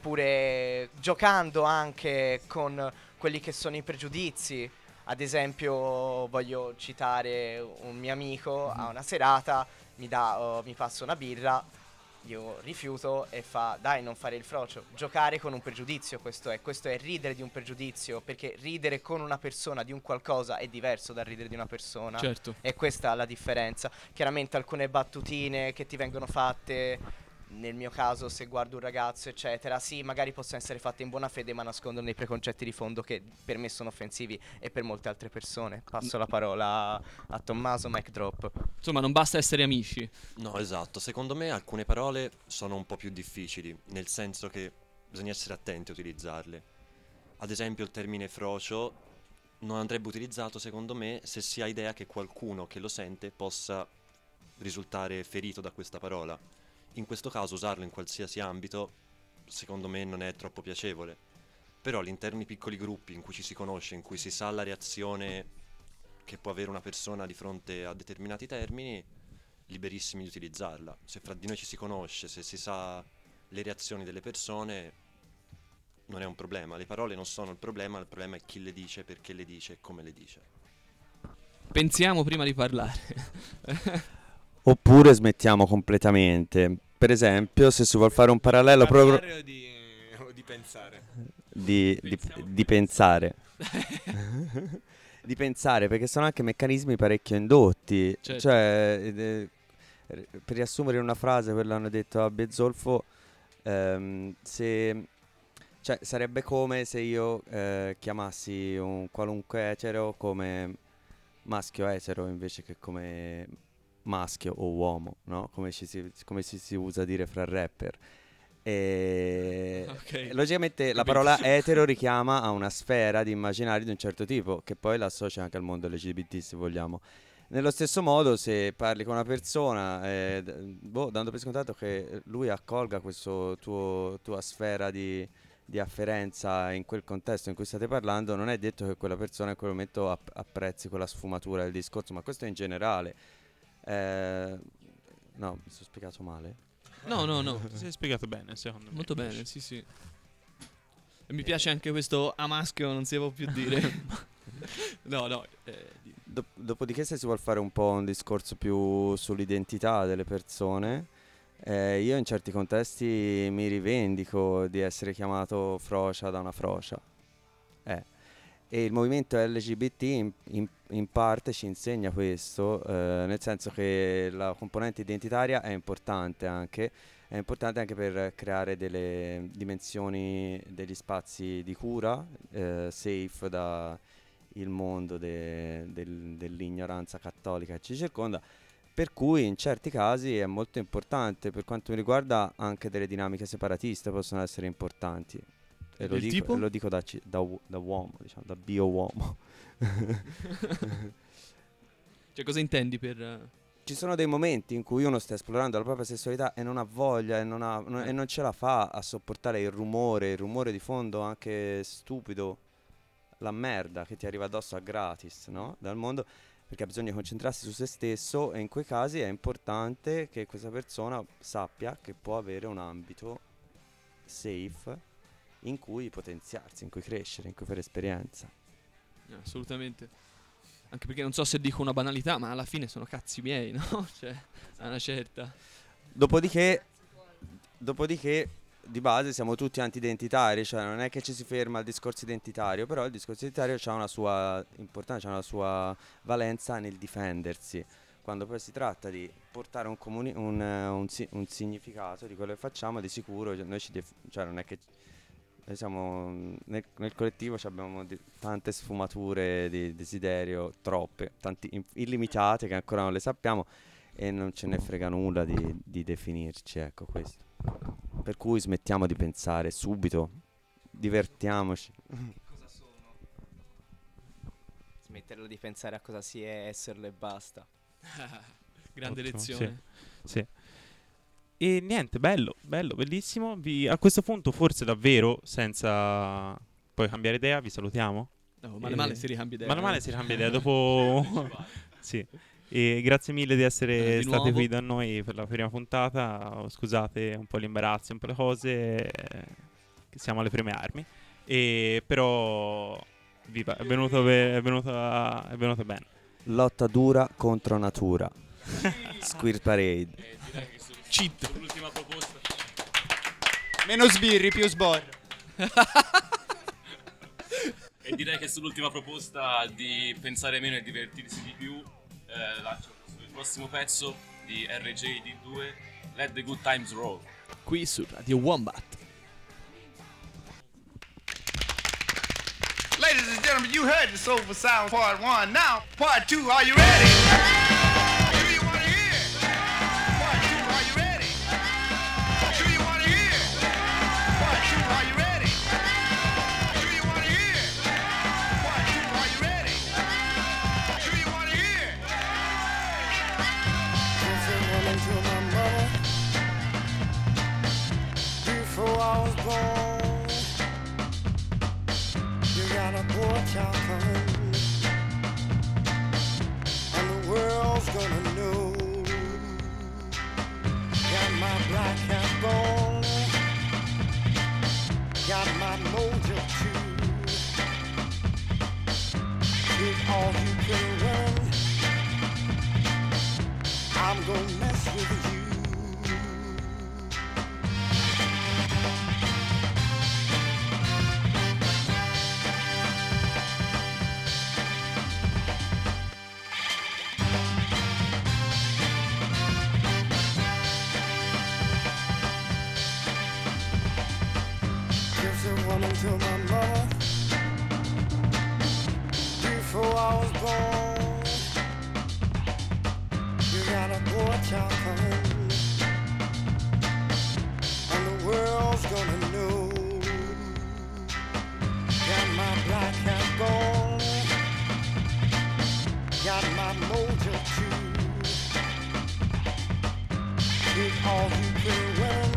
Oppure giocando anche con quelli che sono i pregiudizi. Ad esempio, voglio citare un mio amico a una serata, mi dà oh, mi passa una birra, io rifiuto e fa: dai, non fare il frocio. Giocare con un pregiudizio, questo è questo è ridere di un pregiudizio, perché ridere con una persona di un qualcosa è diverso dal ridere di una persona. Certo. E questa è la differenza. Chiaramente alcune battutine che ti vengono fatte, nel mio caso se guardo un ragazzo eccetera, sì, magari possono essere fatte in buona fede, ma nascondono dei preconcetti di fondo che per me sono offensivi e per molte altre persone. Passo la parola a, a Tommaso, mic drop. Insomma, non basta essere amici. No, esatto. Secondo me alcune parole sono un po' più difficili, nel senso che bisogna essere attenti a utilizzarle. Ad esempio il termine frocio non andrebbe utilizzato, secondo me, se si ha idea che qualcuno che lo sente possa risultare ferito da questa parola. In questo caso usarlo in qualsiasi ambito, secondo me, non è troppo piacevole. Però all'interno di piccoli gruppi in cui ci si conosce, in cui si sa la reazione che può avere una persona di fronte a determinati termini, liberissimi di utilizzarla. Se fra di noi ci si conosce, se si sa le reazioni delle persone, non è un problema. Le parole non sono il problema, il problema è chi le dice, perché le dice e come le dice. Pensiamo prima di parlare. Oppure smettiamo completamente. Per esempio, se si vuol fare un parallelo proprio Parlare o di, o di pensare? di, di, di pensare. Di pensare, perché sono anche meccanismi parecchio indotti. Certo. Cioè, eh, per riassumere in una frase, quello hanno detto a Bezzolfo, ehm, se, cioè, sarebbe come se io eh, chiamassi un qualunque etero come maschio etero invece che come maschio o uomo, no? Come ci si, come si, si usa dire fra rapper. E Ok. logicamente la Capito. parola etero richiama a una sfera di immaginari di un certo tipo, che poi la associa anche al mondo L G B T, se vogliamo. Nello stesso modo, se parli con una persona, eh, d- boh, dando per scontato che lui accolga questa tua sfera di, di afferenza in quel contesto in cui state parlando, non è detto che quella persona in quel momento app- apprezzi quella sfumatura del discorso, ma questo in generale. Eh, no, mi sono spiegato male? No, no, no. Ti sei spiegato bene, secondo me. Molto bene, sì, sì. E mi piace anche questo a maschio, non si può più dire. No, no. Eh, Dop- dopodiché, se si vuol fare un po' un discorso più sull'identità delle persone, eh, io in certi contesti mi rivendico di essere chiamato frocia da una frocia. Eh. E il movimento L G B T in, in- in parte ci insegna questo, eh, nel senso che la componente identitaria è importante anche, è importante anche per creare delle dimensioni, degli spazi di cura, eh, safe da il mondo de- del- dell'ignoranza cattolica che ci circonda, per cui in certi casi è molto importante. Per quanto mi riguarda, anche delle dinamiche separatiste possono essere importanti, e lo Del dico, tipo? e lo dico da, ci- da, u- da uomo, diciamo, da bio-uomo. Cioè, cosa intendi per... eh, Ci sono dei momenti in cui uno sta esplorando la propria sessualità e non ha voglia e non, ha- non- e non ce la fa a sopportare il rumore, il rumore di fondo anche stupido, la merda che ti arriva addosso a gratis, no? Dal mondo, perché ha bisogno di concentrarsi su se stesso, e in quei casi è importante che questa persona sappia che può avere un ambito safe in cui potenziarsi, in cui crescere, in cui fare esperienza. Assolutamente. Anche perché non so se dico una banalità, ma alla fine sono cazzi miei, no? Cioè, a una certa. Dopodiché, dopodiché di base siamo tutti antidentitari, cioè non è che ci si ferma al discorso identitario, però il discorso identitario ha una sua importanza, ha una sua valenza nel difendersi. Quando poi si tratta di portare un, comuni- un, eh, un si- un significato di quello che facciamo, di sicuro cioè, noi ci def- cioè non è che noi siamo mm, nel, nel collettivo ci abbiamo di- tante sfumature di desiderio, troppe, tanti in- illimitate, che ancora non le sappiamo, e non ce ne frega nulla di, di definirci, ecco questo. Per cui smettiamo di pensare subito, divertiamoci. Cosa sono? Smetterla di pensare a cosa si è, esserlo e basta. Grande Ottimo, lezione. Sì, sì. E niente, bello, bello, bellissimo. Vi- a questo punto forse davvero, senza poi cambiare idea, vi salutiamo. No, male E- male si ricambia idea. Male male eh. si ricambia idea dopo... Sì. E grazie mille di essere Eh, di state nuovo. qui da noi per la prima puntata. Scusate un po' l'imbarazzo, un po' le cose, eh, che siamo alle prime armi. E però viva, è venuto, be- è venuto, è venuto bene. Lotta dura contro natura. Squirt Parade. Cheat. L'ultima proposta. Meno sbirri, più sborra. E direi che sull'ultima proposta di pensare meno e divertirsi di più, eh, lancio il prossimo pezzo di R J D due, Let the Good Times Roll. Qui su Radio Wombat. Ladies and gentlemen, you heard the Soulful Sound Part one. Now, Part two, are you ready? Do you want to hear? Part two, are you ready? Do you want to hear? Part two, are you ready? Do you want to hear? Part two, are you ready? Do you want to hear? Just a woman to my mother. Before I was born, you got a boy child coming, and the world's gonna know. Got my black hat gone, got my mojo too. Take all you can win, I'm gonna mess with you. Just a woman to my mother. Before I was born, you got a boy child coming, and the world's gonna know. Got my black hat gone, got my mojo with all you can win.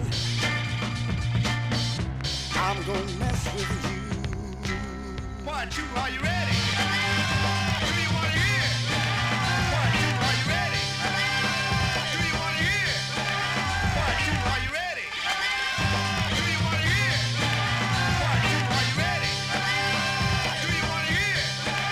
I'm gonna mess with you. One, two, are you ready? Do you want to hear? One, two, are you ready? Do you want to hear? One, two, are you ready? Do you want to hear? One, two, are you ready? Do you want to hear?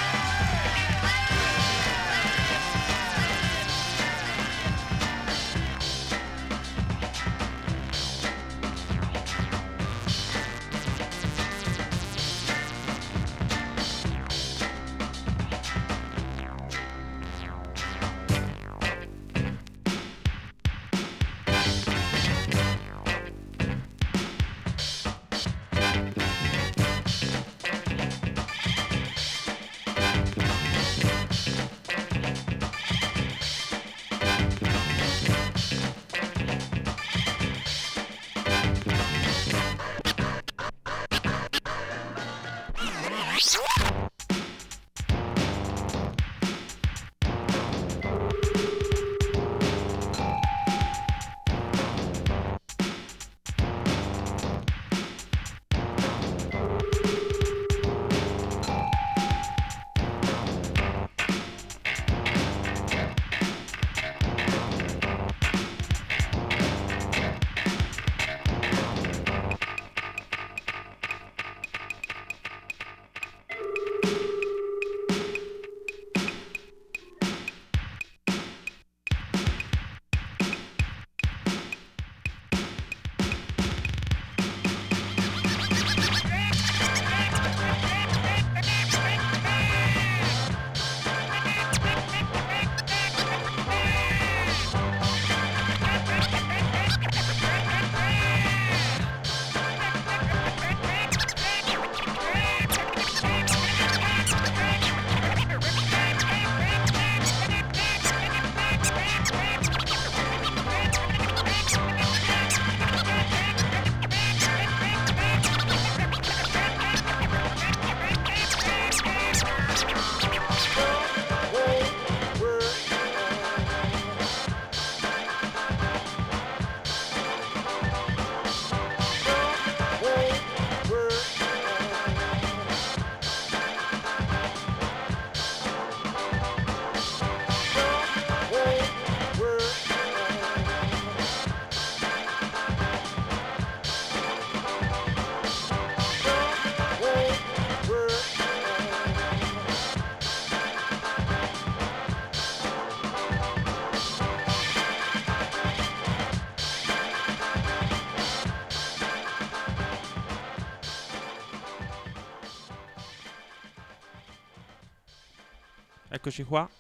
Eccoci qua.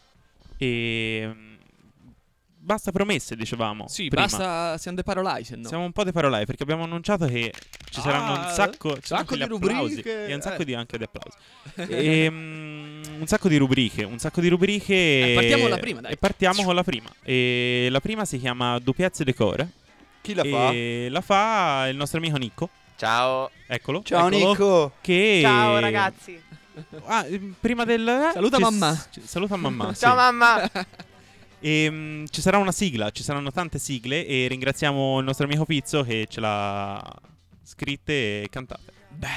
E basta promesse, dicevamo. Sì, prima. basta, siamo deparolai, no? Siamo un po' deparolai perché abbiamo annunciato che ci saranno Ah, un sacco, ci sacco saranno di applausi rubriche, e un sacco eh. di anche di applausi. e, um, un sacco di rubriche, un sacco di rubriche. Eh, partiamo con la prima, dai. E partiamo con la prima. E la prima si chiama Doppiezze Decore. Chi la fa? E la fa il nostro amico Nico. Ciao. Eccolo. Ciao, eccolo, Nico. Che Ciao ragazzi. Ah, prima del eh, Saluta ci- mamma. ci- Saluta mamma. Ciao sì. mamma. E, mm, ci sarà una sigla, ci saranno tante sigle e ringraziamo il nostro amico Pizzo che ce l'ha scritte e cantate.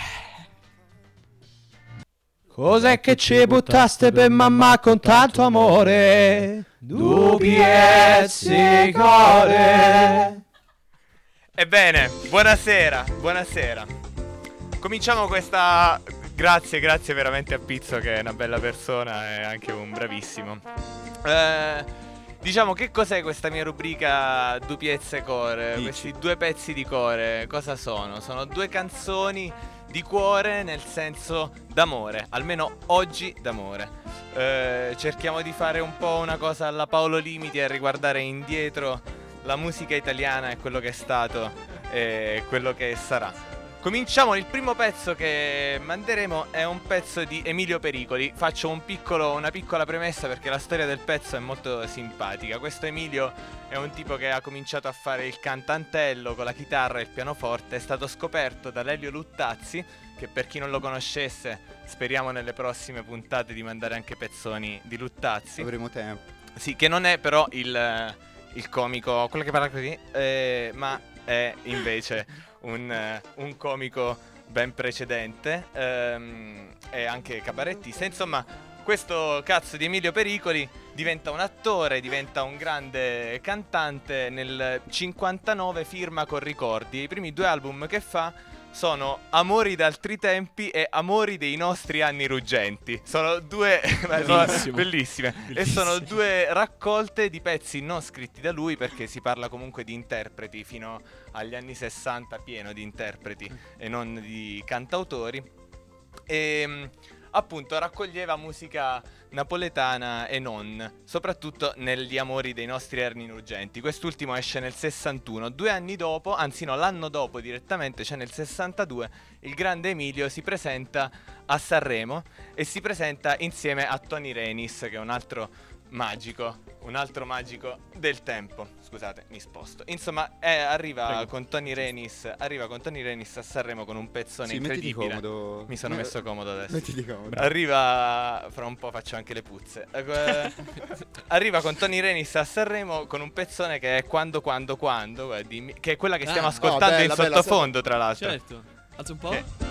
Cos'è che ci buttaste per mamma con tanto amore? Doppiezze core. Ebbene, buonasera, buonasera. Cominciamo questa... Grazie, grazie veramente a Pizzo che è una bella persona e anche un bravissimo. Eh, diciamo, che cos'è questa mia rubrica Doppiezze core? Dici. Questi due pezzi di core, cosa sono? Sono due canzoni di cuore nel senso d'amore, almeno oggi d'amore. Eh, cerchiamo di fare un po' una cosa alla Paolo Limiti e riguardare indietro la musica italiana e quello che è stato e quello che sarà. Cominciamo, il primo pezzo che manderemo è un pezzo di Emilio Pericoli. Faccio un piccolo, una piccola premessa perché la storia del pezzo è molto simpatica. Questo Emilio è un tipo che ha cominciato a fare il cantantello con la chitarra e il pianoforte. È stato scoperto da Lelio Luttazzi, che per chi non lo conoscesse speriamo nelle prossime puntate di mandare anche pezzoni di Luttazzi. Avremo tempo. Sì, che non è però il... il comico, quello che parla così, eh, ma è invece un, eh, un comico ben precedente, ehm, è anche cabarettista. Insomma, questo cazzo di Emilio Pericoli diventa un attore, diventa un grande cantante. Nel cinquantanove firma con Ricordi. I primi due album che fa sono Amori d'altri tempi e Amori dei nostri anni ruggenti. Sono due Bellissimo. bellissime. Bellissimo. E sono due raccolte di pezzi non scritti da lui, perché si parla comunque di interpreti fino agli anni sessanta, pieno di interpreti e non di cantautori. E appunto raccoglieva musica napoletana e non, soprattutto negli Amori dei nostri anni ruggenti. Quest'ultimo esce nel sessantuno. Due anni dopo, anzi no, l'anno dopo direttamente, cioè nel sessantadue, il grande Emilio si presenta a Sanremo e si presenta insieme a Tony Renis, che è un altro magico, un altro magico del tempo. Scusate, mi sposto. Insomma, eh, arriva Prego. con Tony Renis, arriva con Tony Renis a Sanremo con un pezzone Sì, mettiti incredibile. comodo. Mi sono Eh, messo comodo adesso. mettiti comodo. Arriva, fra un po' faccio anche le puzze. Eh, arriva con Tony Renis a Sanremo con un pezzone che è Quando Quando Quando, guarda, dimmi- che è quella che stiamo Ah. ascoltando Oh, bella, in bella, sottofondo, tra l'altro. Certo. Alza un po'. Che-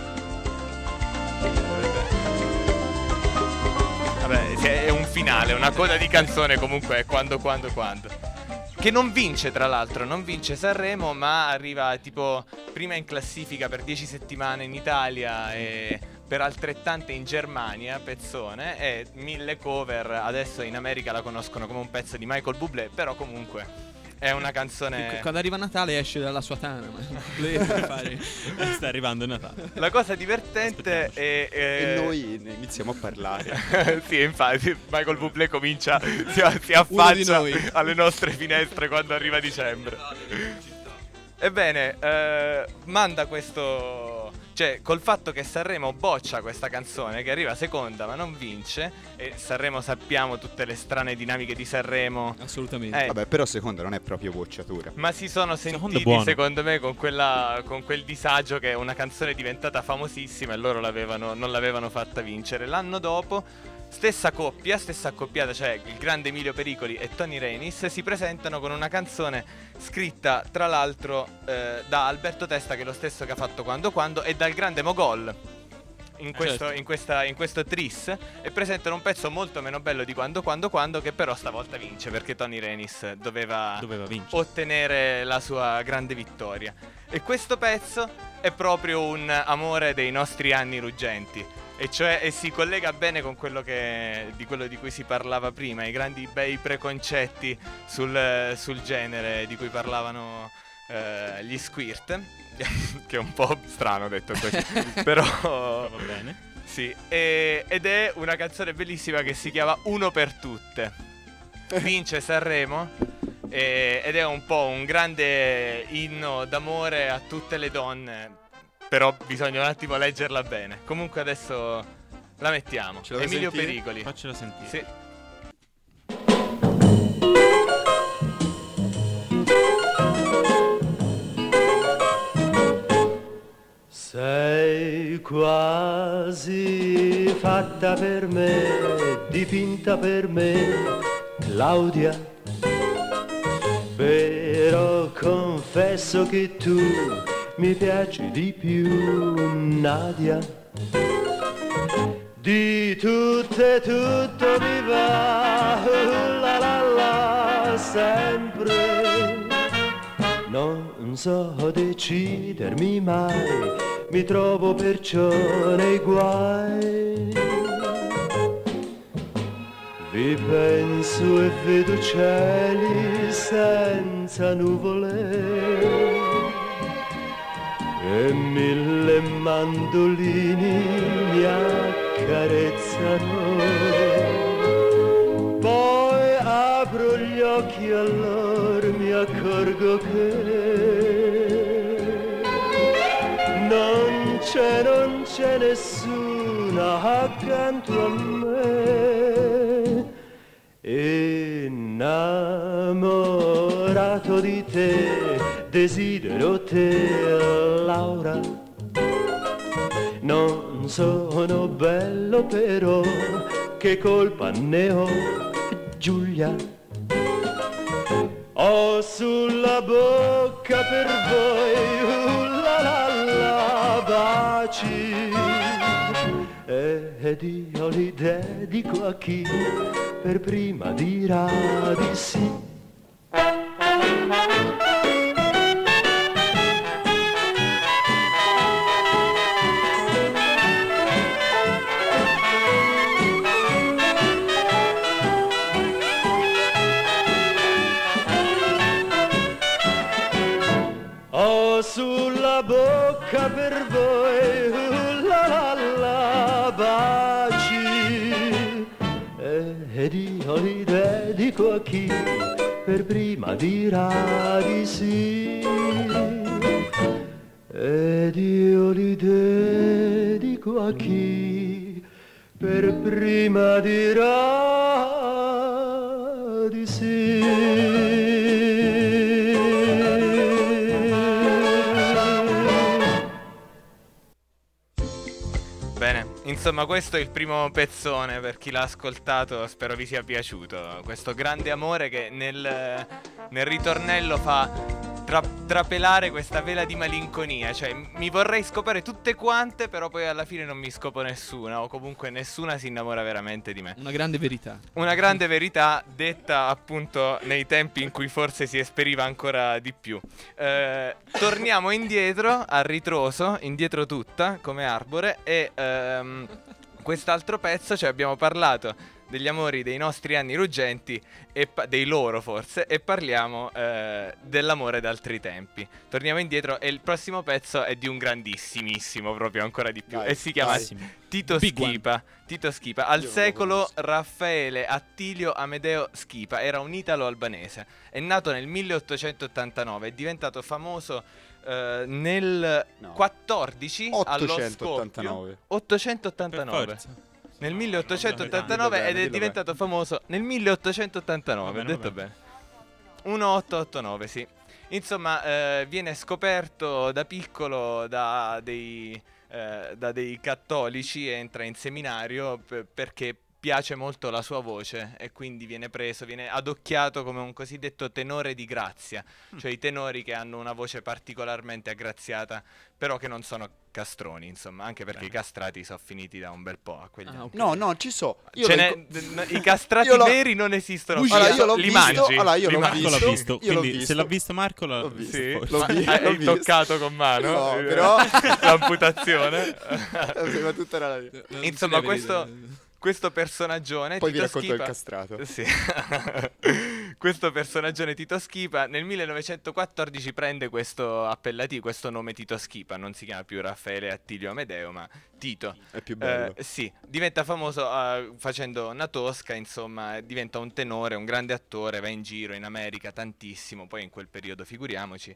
Vabbè, se è un finale, una coda di canzone, comunque è Quando Quando Quando. Che non vince, tra l'altro, non vince Sanremo, ma arriva tipo prima in classifica per dieci settimane in Italia e per altrettante in Germania, pezzone, e mille cover. Adesso in America la conoscono come un pezzo di Michael Bublé, però comunque è una canzone... Quando arriva Natale esce dalla sua tana. Ma lei deve fare. Sta arrivando il Natale. La cosa divertente è, è- E noi ne iniziamo a parlare. sì, infatti Michael Bublé comincia, si, si Uno di affaccia noi. alle nostre finestre quando arriva dicembre. Ebbene, eh, manda questo... Cioè, col fatto che Sanremo boccia questa canzone, che arriva seconda ma non vince, e Sanremo sappiamo tutte le strane dinamiche di Sanremo. Assolutamente. Eh, Vabbè, però seconda non è proprio bocciatura. ma si sono Secondo sentiti, buono. secondo me, con, quella, con quel disagio che una canzone è diventata famosissima e loro l'avevano, non l'avevano fatta vincere. L'anno dopo, stessa coppia, stessa accoppiata, cioè il grande Emilio Pericoli e Tony Renis, si presentano con una canzone scritta, tra l'altro, eh, da Alberto Testa, che è lo stesso che ha fatto Quando Quando, e dal grande Mogol. In questo, Certo. in, questa, in questo tris, e presentano un pezzo molto meno bello di Quando Quando Quando, che però stavolta vince, perché Tony Renis doveva, Doveva vincere. ottenere la sua grande vittoria. E questo pezzo è proprio un amore dei nostri anni ruggenti, e cioè e si collega bene con quello che di quello di cui si parlava prima, i grandi bei preconcetti sul, sul genere di cui parlavano eh, gli Squirt, che è un po' strano detto così, però Va bene. sì, e- ed è una canzone bellissima che si chiama Uno per tutte. Vince Sanremo e- ed è un po' un grande inno d'amore a tutte le donne, però bisogna un attimo leggerla bene. Comunque adesso la mettiamo. Ce la vuoi Emilio sentire? Pericoli. Faccela sentire. Sì. Sei quasi fatta per me, dipinta per me, Claudia. Però confesso che tu mi piaci di più, Nadia. Di tutte tutto mi va, la la la, sempre. Non so decidermi mai, mi trovo perciò nei guai. Vi penso e vedo cieli senza nuvole e mille mandolini mi accarezzano. Poi apro gli occhi e allora mi accorgo che non c'è, non c'è nessuna accanto a me. Innamorato di te, desidero te, Laura. Non sono bello però, che colpa ne ho, Giulia? Ho Ho sulla bocca per voi uh, la la la baci ed io li dedico a chi per prima dirà di sì. Ho sulla bocca per voi uh, la la la baci ed io li dedico a chi per prima dirà di sì ed io li dedico a chi per prima dirà di sì. Bene, insomma questo è il primo pezzone, per chi l'ha ascoltato spero vi sia piaciuto, questo grande amore che nel, nel ritornello fa tra, trapelare questa vela di malinconia, cioè mi vorrei scopare tutte quante però poi alla fine non mi scopo nessuna o comunque nessuna si innamora veramente di me. Una grande verità. Una grande verità detta appunto nei tempi in cui forse si esperiva ancora di più. Eh, torniamo indietro, a ritroso, indietro tutta, come Arbore, e ehm, quest'altro pezzo, cioè abbiamo parlato degli amori dei nostri anni ruggenti, e pa- dei loro forse, e parliamo eh, dell'amore d'altri tempi. Torniamo indietro e il prossimo pezzo è di un grandissimissimo, proprio ancora di più, Dai, e si chiama dai. Tito Big one. Schipa. Tito Schipa, al Io non lo secolo conosco. Raffaele Attilio Amedeo Schipa, era un italo-albanese, è nato nel milleottocentottantanove, è diventato famoso eh, nel No. quattordici allo scoppio ottocentottantanove. ottocentottantanove. Per forza. Nel milleottocentottantanove Dillo bene, ed è dillo diventato famoso nel milleottocentottantanove, Va ho bene, detto va bene. milleottocentottantanove, sì. Insomma, eh, viene scoperto da piccolo da dei, eh, da dei cattolici, entra in seminario p- perché piace molto la sua voce e quindi viene preso, viene adocchiato come un cosiddetto tenore di grazia, cioè i tenori che hanno una voce particolarmente aggraziata, però che non sono castroni, insomma, anche perché i castrati sono finiti da un bel po' a quegli Ah, anni. ok. No, no, ci so. Io Ce l'ho n'è- inco- n- n- I castrati Io l'ho- veri non esistono più. Allora, io l'ho li visto, mangi. allora, io li l'ho mangi. Marco l'ha visto, Io l'ho quindi se visto. l'ha visto Marco l'ha L'ho visto. visto. forse. L'ho Ma vi- hai l'ho hai visto. toccato con mano No, eh, però- l'amputazione. Ma tutta era la- Insomma, questo, questo personaggione Poi vi Tito racconto il Schipa, castrato. sì. Questo personaggione Tito Schipa nel millenovecentoquattordici prende questo appellativo, questo nome Tito Schipa, non si chiama più Raffaele Attilio Amedeo, ma Tito. È più bello. Eh, sì, diventa famoso eh, facendo una tosca, insomma, eh, diventa un tenore, un grande attore, va in giro in America tantissimo, poi in quel periodo figuriamoci.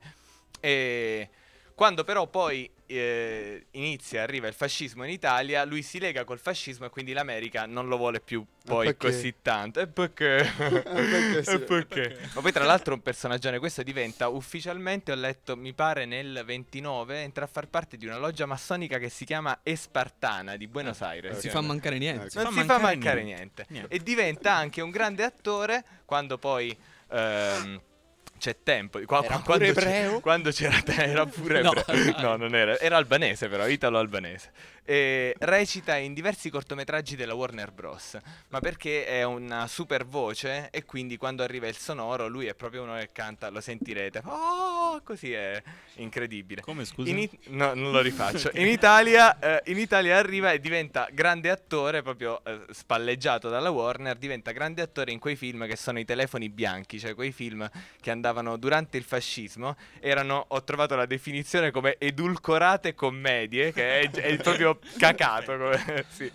E quando però poi eh, inizia, arriva il fascismo in Italia, lui si lega col fascismo e quindi l'America non lo vuole più poi perché? così tanto. E perché? perché sì. E perché? Ma poi tra l'altro un personaggio, questo diventa ufficialmente, ho letto, mi pare nel ventinove, entra a far parte di una loggia massonica che si chiama Espartana di Buenos Aires. Non si fa mancare niente. Non si fa mancare niente. E diventa anche un grande attore quando poi ehm, c'è tempo. Qua- Era qua- quando, pure c'è- ebreo? quando c'era te- era pure No. ebreo. No, non era. Era albanese però, italo-albanese. E recita in diversi cortometraggi della Warner Bros. Ma perché è una super voce e quindi quando arriva il sonoro lui è proprio uno che canta, lo sentirete. Oh, così è incredibile. Come, scusa? In It- no, non lo rifaccio. In Italia, eh, in Italia arriva e diventa grande attore, proprio eh, spalleggiato dalla Warner, diventa grande attore in quei film che sono i telefoni bianchi, cioè quei film che andavano durante il fascismo, erano, ho trovato la definizione come edulcorate commedie, che è, è proprio cacato. Come, sì.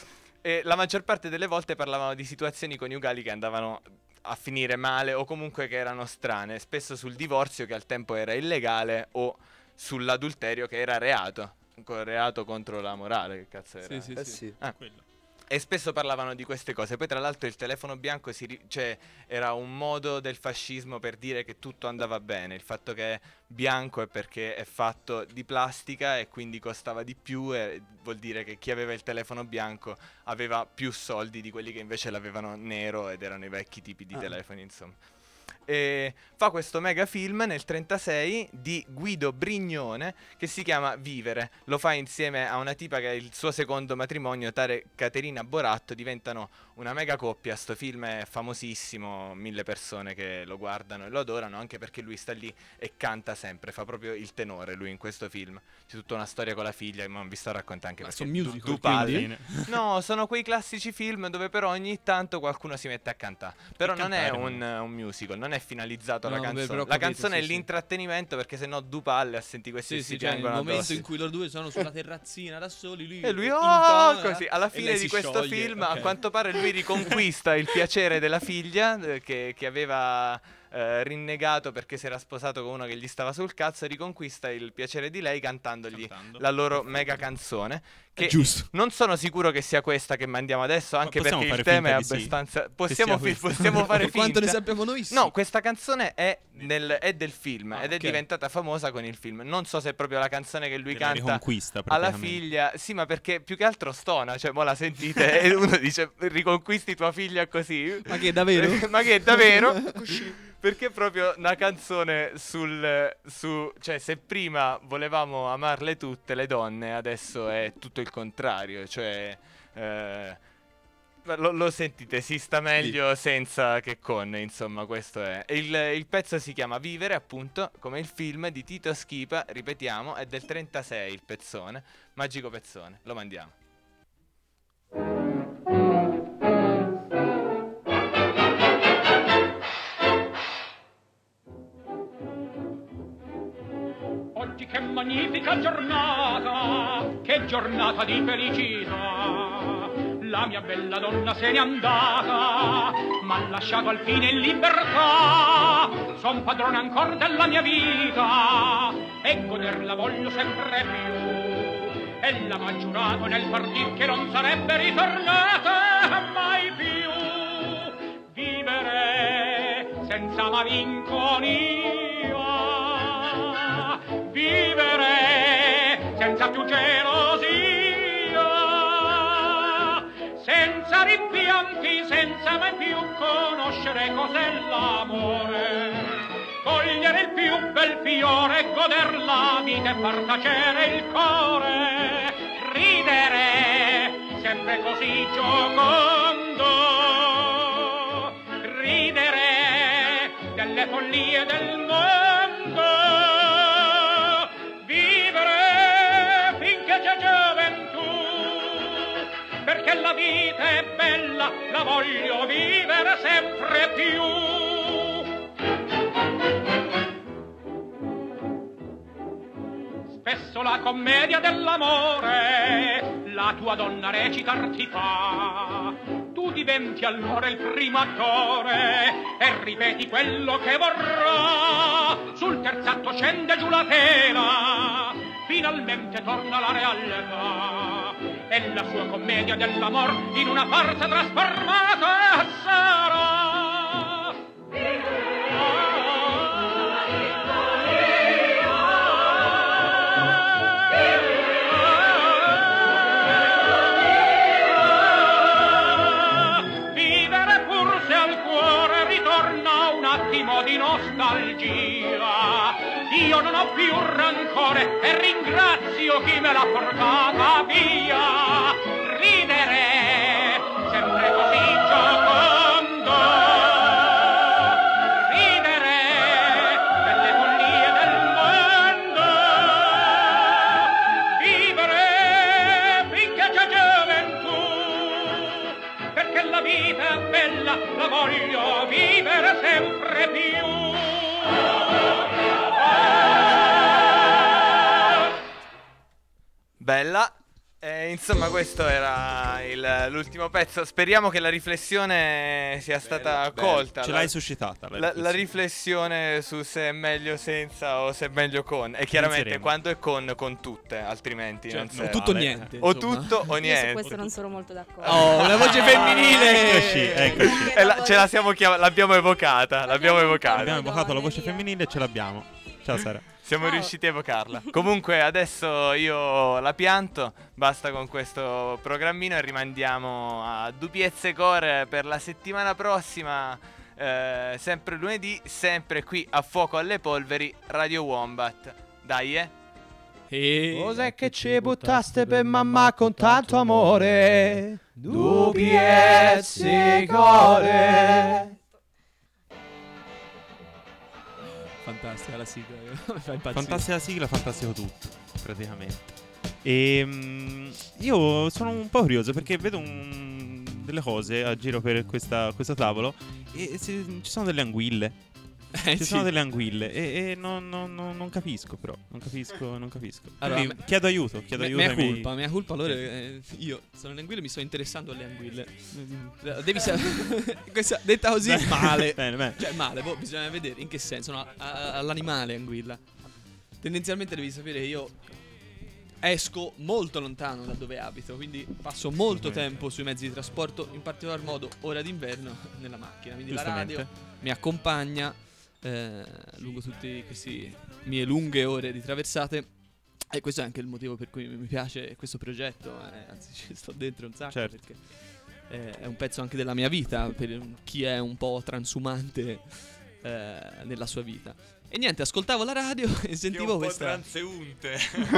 E la maggior parte delle volte parlavano di situazioni coniugali che andavano a finire male o comunque che erano strane, spesso sul divorzio che al tempo era illegale o sull'adulterio che era reato, co- reato contro la morale, che cazzo era? Sì, sì, Eh sì. sì. Ah. E spesso parlavano di queste cose. Poi tra l'altro il telefono bianco si ri- cioè, era un modo del fascismo per dire che tutto andava bene. Il fatto che è bianco è perché è fatto di plastica e quindi costava di più, e vuol dire che chi aveva il telefono bianco aveva più soldi di quelli che invece l'avevano nero ed erano i vecchi tipi di Ah. telefoni, insomma. E fa questo mega film nel trentasei di Guido Brignone che si chiama Vivere. Lo fa insieme a una tipa che è il suo secondo matrimonio, tale Caterina Boratto. Diventano una mega coppia. Sto film è famosissimo, mille persone che lo guardano e lo adorano, anche perché lui sta lì e canta sempre, fa proprio il tenore lui in questo film. C'è tutta una storia con la figlia, ma non vi sto a raccontare anche Ma perché sono musical, du- du palle. quindi? No, sono quei classici film dove però ogni tanto qualcuno si mette a cantare. Però E non è cantare, un, un musical, non è finalizzato alla No, beh, canzone. però ho La capito, canzone sì, è sì. l'intrattenimento, perché sennò du palle a sentire questi Sì, che si sì, cioè nel piangono momento addosso. in cui loro due sono sulla terrazzina da soli, lui E lui, intona, oh, così, alla e fine lei di si questo scioglie, film, ok. a quanto pare, lui riconquista il piacere della figlia eh, che, che aveva eh, rinnegato perché si era sposato con uno che gli stava sul cazzo, e riconquista il piacere di lei cantandogli Cantando. la loro mega canzone. Che giusto. non sono sicuro che sia questa che mandiamo adesso, anche possiamo perché il fare tema è finta di sì, abbastanza. che Possiamo, sia fi- questa. possiamo fare Per quanto ne finta. sappiamo noi, sì. No, questa canzone è, nel, è del film Ah, ed è ok. diventata famosa con il film. Non so se è proprio la canzone che lui Che la canta riconquista, alla praticamente. figlia. Sì, ma perché più che altro stona. Cioè, mo la sentite e uno dice riconquisti tua figlia così. Ma che davvero? Ma che davvero? Perché è proprio una canzone sul su, cioè, se prima volevamo amarle tutte le donne, adesso è tutto il contrario. Cioè eh, lo, lo sentite, si sta meglio senza che con. Insomma, questo è il, il pezzo si chiama Vivere, appunto, come il film di Tito Schipa. Ripetiamo, è del trentasei il pezzone. Magico pezzone, lo mandiamo. Oggi che magnifica giornata, che giornata di felicità. La mia bella donna se n'è andata, m'ha lasciato al fine in libertà. Son padrone ancor della mia vita e goderla voglio sempre più. Ella m'ha giurato nel partir che non sarebbe ritornata mai più. Vivere senza malinconia, vivere senza più gelosia, senza rimpianti, senza mai più conoscere cos'è l'amore, cogliere il più bel fiore, goder la vita e far tacere il cuore, ridere sempre così giocondo, ridere delle follie del mondo, vivere finché c'è gioventù, perché la vita è bella, la voglio vivere sempre più. Spesso la commedia dell'amore la tua donna recitar ti fa. Tu diventi allora il primo attore e ripeti quello che vorrà. Sul terzo atto scende giù la tela, finalmente torna la realtà e la sua commedia dell'amor in una farsa trasformata sarà. Vivere pur se al cuore ritorna un attimo di nostalgia. Io non ho più rancore e ringrazio chi me l'ha portata via. Ridere sempre così giocondo, ridere delle follie del mondo, vivere finché c'è gioventù, perché la vita è bella, la voglio vivere sempre più. Bella. Eh, insomma, questo era il- l'ultimo pezzo. Speriamo che la riflessione sia stata bella. colta. Ce La- l'hai suscitata, la La, la riflessione su se è meglio senza o se è meglio con. E chiaramente Penseremo. quando è con, con tutte, altrimenti Cioè, non o serve. tutto o niente, O insomma. tutto o Io su niente. questo non sono molto d'accordo. Oh, una voce femminile! Eccoci, eccoci. E la- ce la siamo chiama- l'abbiamo evocata. L'abbiamo evocata. Abbiamo evocato la voce femminile e ce l'abbiamo. Ciao Sara. Siamo riusciti a evocarla. Comunque adesso io la pianto. Basta con questo programmino e rimandiamo a Dupiezze Core per la settimana prossima. eh, sempre lunedì, sempre qui a Fuoco alle Polveri, Radio Wombat. Dai, eh. E... Cos'è che ci buttaste per mamma con tanto amore? Dubbi e core. Fantastica la sigla. Mi fa impazzire. Fantastica sigla, fantastico tutto, praticamente. E mm, io sono un po' curioso perché vedo un, delle cose a giro per questa, questo tavolo e si- ci sono delle anguille. Eh, Ci sì. sono delle anguille e, e non, non- non- non capisco però, non capisco, non capisco. Allora, Quindi me- chiedo aiuto, chiedo me- aiuto mea ai miei- culpa, mea culpa. Allora, eh, io sono le anguille, mi sto interessando alle anguille. Devi sapere. Questa detta così Beh, male. bene, bene. Cioè, male, boh, bisogna vedere in che senso. No, a- a- all'animale anguilla. Tendenzialmente devi sapere che io esco molto lontano da dove abito, quindi passo molto Giustamente. tempo sui mezzi di trasporto, in particolar modo ora d'inverno nella macchina. Quindi la Giustamente. radio mi accompagna eh, lungo tutte queste mie lunghe ore di traversate. E questo è anche il motivo per cui mi piace questo progetto. eh, anzi, ci sto dentro un sacco, Certo. perché eh, è un pezzo anche della mia vita, per chi è un po' transumante eh, nella sua vita. E niente, ascoltavo la radio e sentivo questa transeunte.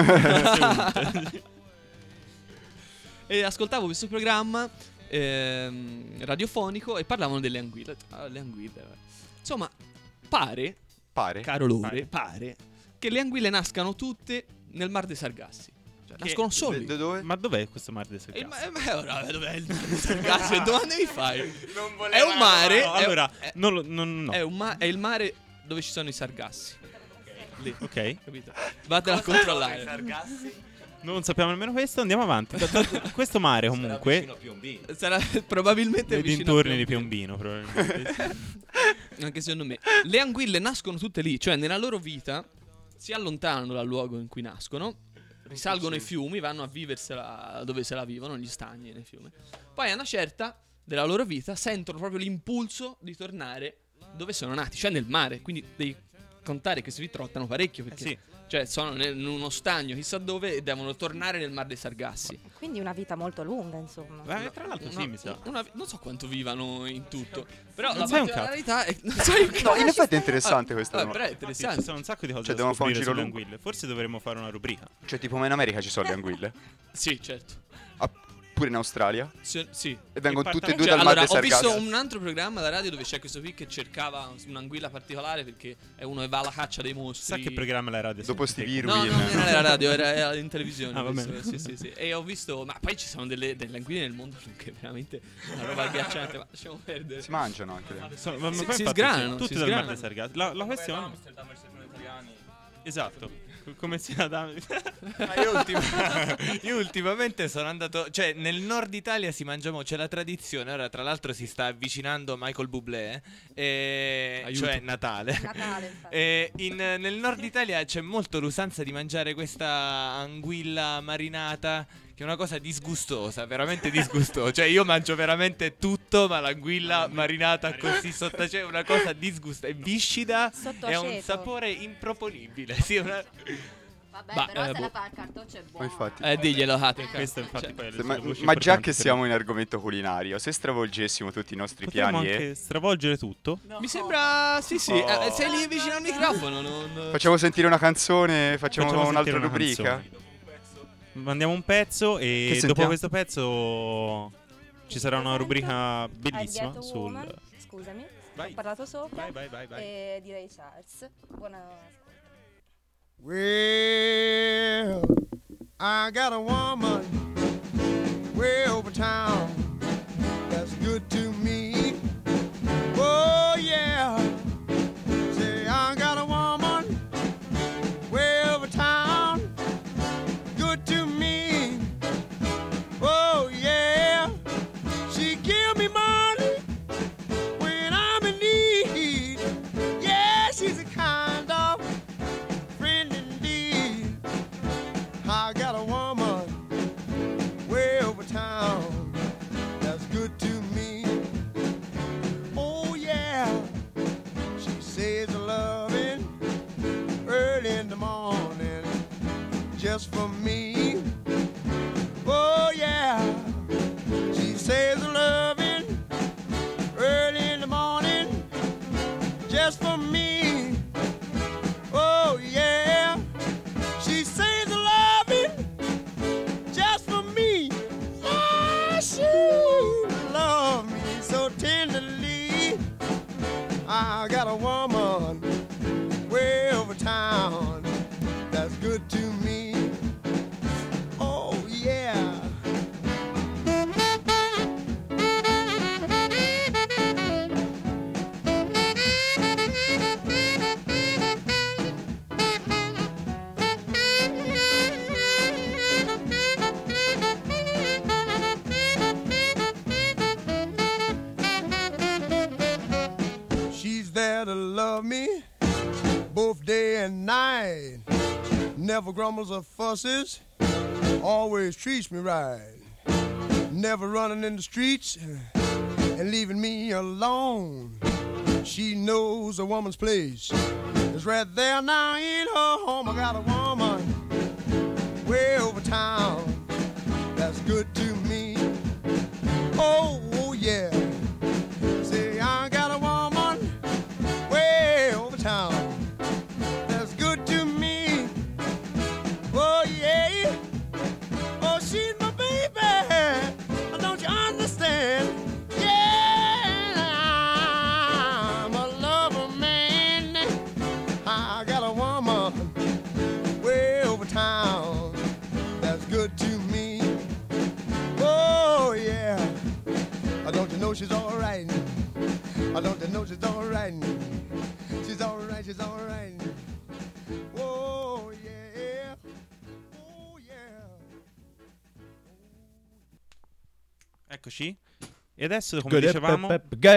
e ascoltavo questo programma ehm, radiofonico e parlavano delle anguille. Ah, le anguille. Insomma, pare, Pare? caro Lore, Pare. pare che le anguille nascano tutte nel Mar dei Sargassi. Cioè, nascono solo lì. dove? Ma dov'è questo Mar dei E il Sargassi? ma- ma- ora, dov'è il Mar dei Sargassi? Che domande mi fai? Non È un mare. No, è- allora, è, non lo- non- no. è un ma- è il mare dove ci sono i sargassi. Lì, Ok. capito? Vatela a controllare. Non sappiamo nemmeno questo, andiamo avanti. Da- da- questo mare comunque Sarà probabilmente nei vicino dintorni a di Piombino, probabilmente. Anche secondo me. Le anguille nascono tutte lì, cioè nella loro vita si allontanano dal luogo in cui nascono, risalgono i fiumi, vanno a viversela dove se la vivono, negli stagni, nei fiumi. Poi a una certa della loro vita sentono proprio l'impulso di tornare dove sono nati, cioè nel mare. Quindi devi contare che si ritrottano parecchio, perché sì. cioè sono nel- in uno stagno chissà dove e devono tornare nel Mar dei Sargassi. Quindi una vita molto lunga, insomma. Beh, tra l'altro sì, Una- mi sa. una- non so quanto vivano in tutto, però Non la sai un particolarità è non sai un No, in cazzo. effetti è interessante Ah, questa ah, domanda. però è Sì, interessante. ci sono un sacco di cose Cioè, da dobbiamo fare un scoprire giro sulle lungo. anguille. Forse dovremmo fare una rubrica. Cioè, tipo, ma in America ci sono le anguille? Sì, certo. Ah, pure in Australia? Sì, sì. E vengono E tutte e partono- due Cioè, dal Mar allora, dei ho visto Sargassi? un altro programma da radio dove c'è questo qui che cercava un'anguilla particolare perché è uno che va alla caccia dei mostri. Sa che programma la radio? Dopo sente? Stevie No, Irwin. no, non era radio, era, era in televisione. Ah, va questo, bene. sì, sì, sì. E ho visto, ma poi ci sono delle, delle anguille nel mondo che è veramente una roba agghiacciante. Ma lasciamo perdere. Si mangiano anche le So- ma- ma Si- poi si infatti sgranano, tutti si dal Mar sgranano. dei Sargassi. La, la questione esatto. Come si da Ma io, ultima- io ultimamente sono andato, cioè nel nord Italia si mangia mo, c'è la tradizione, ora tra l'altro si sta avvicinando Michael Bublé, eh, Aiuto. cioè Natale. Natale, infatti. E in- nel nord Italia c'è molto l'usanza di mangiare questa anguilla marinata, che è una cosa disgustosa, veramente disgustosa. Cioè io mangio veramente tutto, ma l'anguilla marinata così sotto, cioè è una cosa disgustosa, è viscida Sotto e ha un aceto. sapore improponibile. Sì, una... Vabbè, Bah, però eh, se boh. la fa al cartoccio è Ma buono. infatti. Eh, diglielo, Hate. Questo infatti Cioè, poi è le Ma, sue voci ma già che importanti per- siamo in argomento culinario, se stravolgessimo tutti i nostri Potremmo piani anche e stravolgere tutto. Mi sembra, sì, sì. Oh. eh, sei lì vicino al microfono. Non... facciamo sentire una canzone, facciamo, Facciamo un'altra sentire una rubrica. canzone. Mandiamo un pezzo Che e sentiamo? dopo questo pezzo ci sarà una rubrica I bellissima Get a sul Woman. Scusami, Vai. ho parlato sopra. Vai, vai, vai, vai. E direi Charles. Buona. Well, I got a woman way over town that's good to me. Oh yeah, say I got a woman way over town, good to me. Oh yeah, she give me money when I'm in need. Yeah, she's a kind of friend indeed. I got a woman way over town that's good to me. Oh yeah, she says a loving early in the morning just for me. Oh yeah, she says a loving early in the morning town. That's good to me. Oh yeah. She's there to love me both day and night. Never grumbles or fusses, always treats me right. Never running in the streets and leaving me alone. She knows a woman's place is right there now in her home. I got a woman way over town that's good to me. Oh, oh yeah. Say I got a woman way over town that's good to me. Oh yeah. Oh, she's my baby. Don't you understand? Yeah, I'm a lover man. I got a woman way over town that's good to me. Oh yeah. Don't you know she's all right? Don't you know she's all right? She's all right, she's all right. Oh yeah. Oh yeah. Eccoci. E adesso, come dicevamo,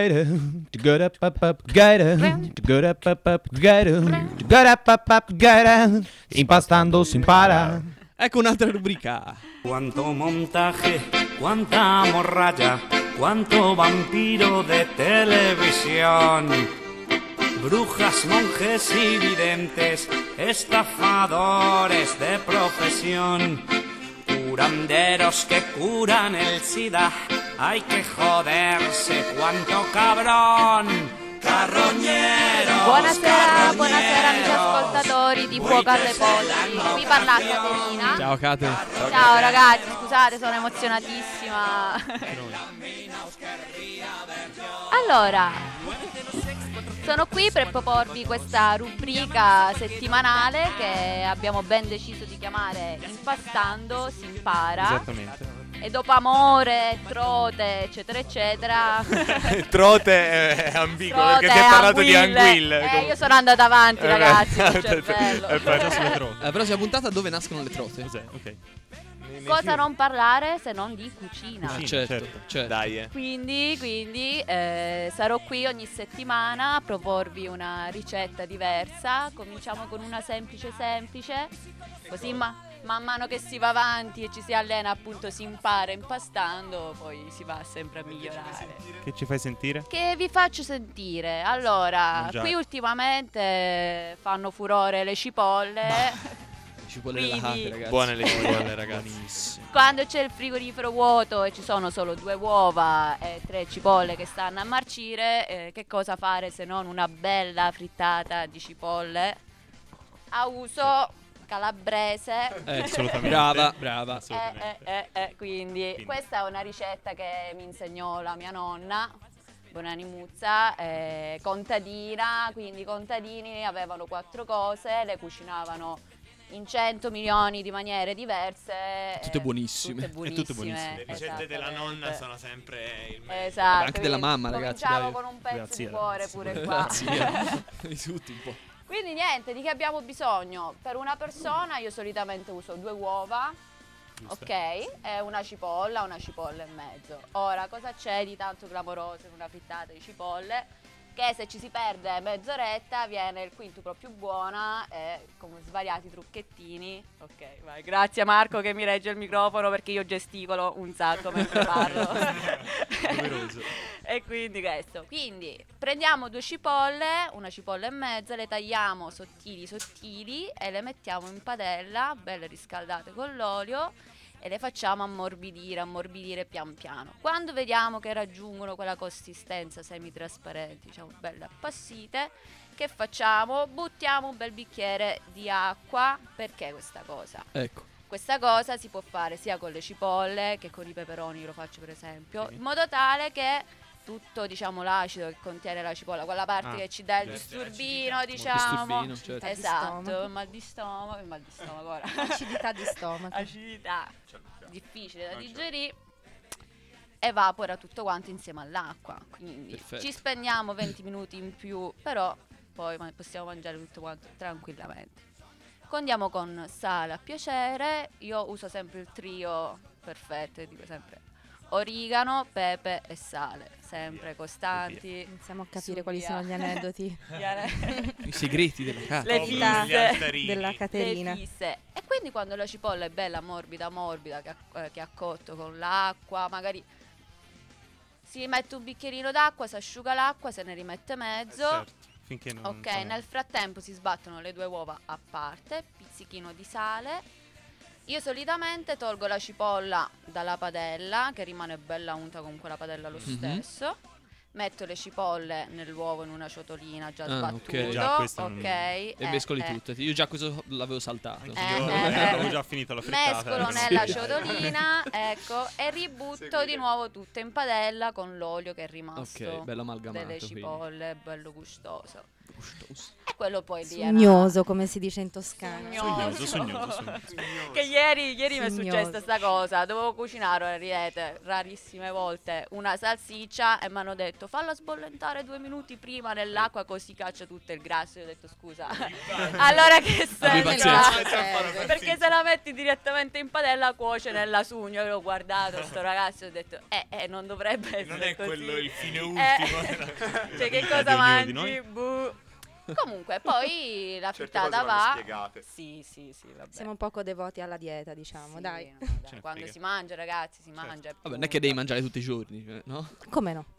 impastando si impara. Ecco un'altra rubrica. Cuánto montaje, cuánta morralla, cuánto vampiro de televisión. Brujas, monjes y videntes, estafadores de profesión. Curanderos que curan el SIDA, hay que joderse, cuánto cabrón. Carroñero. Buonasera, buonasera amici ascoltatori di Fuoco alle Polli. Vi parla Caterina. Ciao Kate. Ciao ragazzi, scusate, sono emozionatissima. Allora, sono qui per proporvi questa rubrica settimanale che abbiamo ben deciso di chiamare Impastando si impara. Esattamente. E dopo amore, trote, eccetera, eccetera. Trote è ambiguo Trote, perché si è parlato di anguille. anguille. Eh, io sono andata avanti, Eh, ragazzi, beh. col cervello. Eh, poi sulle trote. La prossima puntata dove nascono le trote? Ok. Cosa non parlare se non di cucina? Ah, certo, certo. Dai, eh. Quindi, quindi eh, sarò qui ogni settimana a proporvi una ricetta diversa. Cominciamo con una semplice semplice, così ma, man mano che si va avanti e ci si allena, appunto si impara impastando, poi si va sempre a migliorare. Che ci fai sentire? Che vi faccio sentire? Allora, Mangiare. qui ultimamente fanno furore le cipolle. Cipolle Quindi- relate, ragazzi. Buone le cipolle, ragazzi. Buonissime. Quando c'è il frigorifero vuoto e ci sono solo due uova e tre cipolle che stanno a marcire, eh, che cosa fare se non una bella frittata di cipolle a uso calabrese? Eh, assolutamente. Brava, brava. Eh, eh, eh, eh, quindi, questa è una ricetta che mi insegnò la mia nonna, Bonanimuzza, eh, contadina, quindi i contadini avevano quattro cose, le cucinavano in cento milioni di maniere diverse. Tutte eh, buonissime. Tutte E tutte buonissime. Le ricette della nonna sono sempre il meglio. Esatto. Anche della quindi mamma, ragazzi. Cominciamo dai. con un pezzo Grazie, di cuore ragazzi. pure qua. Grazie. Di tutti un po'. Quindi niente, di che abbiamo bisogno? Per una persona io solitamente uso due uova, Giusto. ok, e una cipolla, una cipolla e mezzo. Ora, cosa c'è di tanto clamoroso in una frittata di cipolle? Che se ci si perde mezz'oretta viene il quintuplo più buona e con svariati trucchettini. Ok, vai, grazie Marco che mi regge il microfono perché io gesticolo un sacco mentre parlo. Doveroso. E quindi questo. Quindi prendiamo due cipolle, una cipolla e mezza, le tagliamo sottili sottili e le mettiamo in padella, belle riscaldate con l'olio, e le facciamo ammorbidire, ammorbidire pian piano. Quando vediamo che raggiungono quella consistenza semitrasparente, diciamo belle appassite, che facciamo? Buttiamo un bel bicchiere di acqua. Perché questa cosa? Ecco. Questa cosa si può fare sia con le cipolle che con i peperoni, lo faccio per esempio, in modo tale che tutto, diciamo, l'acido che contiene la cipolla, quella parte Ah, che ci dà il certo. disturbino, diciamo. disturbino, certo. Esatto, il mal di stomaco, il mal di stomaco ora. Acidità di stomaco. Acidità, difficile da digerire. Evapora tutto quanto insieme all'acqua, quindi Perfetto. ci spendiamo venti minuti in più, però poi ma- possiamo mangiare tutto quanto tranquillamente. Condiamo con sale a piacere, io uso sempre il trio perfetto, dico sempre origano, pepe e sale, sempre costanti. Iniziamo a capire quali sono gli aneddoti. Gli ane- I segreti della casa. Le Vita fisse della Caterina. Le fisse. E quindi quando la cipolla è bella morbida morbida che ha, eh, che ha cotto con l'acqua, magari si mette un bicchierino d'acqua, si asciuga l'acqua, se ne rimette mezzo. Eh, certo, finché non- Ok, insomma. nel frattempo si sbattono le due uova a parte, pizzichino di sale. Io solitamente tolgo la cipolla dalla padella, che rimane bella unta con quella padella lo Mhm. stesso. Metto le cipolle nell'uovo in una ciotolina già Ah, sbattuto. ok. Già, questo ok. non- E eh, mescoli eh. tutte. Io già questo l'avevo saltato. Io Eh, eh, avevo eh. già finito la frittata. Mescolo eh, nella sì. ciotolina, ecco, e ributto di nuovo tutto in padella con l'olio che è rimasto. Ok, bello amalgamato, Delle quindi. cipolle, bello gustoso. Gustoso. E quello poi lì è Sugnoso, come si dice in Toscana. Sognoso, sognoso, sognoso. Che ieri, ieri mi è Sognoso. successa sta cosa. Dovevo cucinare, ridete, rarissime volte, una salsiccia e mi hanno detto falla sbollentare due minuti prima nell'acqua così caccia tutto il grasso. Io ho detto scusa. Allora che Abbi serve? pazienza. Perché se la metti direttamente in padella cuoce nella sugna. Io l'ho guardato sto ragazzo e ho detto eh, eh non dovrebbe essere Non è così. quello il fine Eh, ultimo. cioè che Di cosa ognuno di mangi? noi. Boh. Comunque poi la Certe frittata cose vanno va. spiegate. Sì, sì, sì, vabbè. Siamo poco devoti alla dieta, diciamo, Sì, dai. no, dai, Ce ne quando frega. si mangia, ragazzi, si mangia. e Vabbè, non è punto. che devi mangiare tutti i giorni, cioè, no? Come no?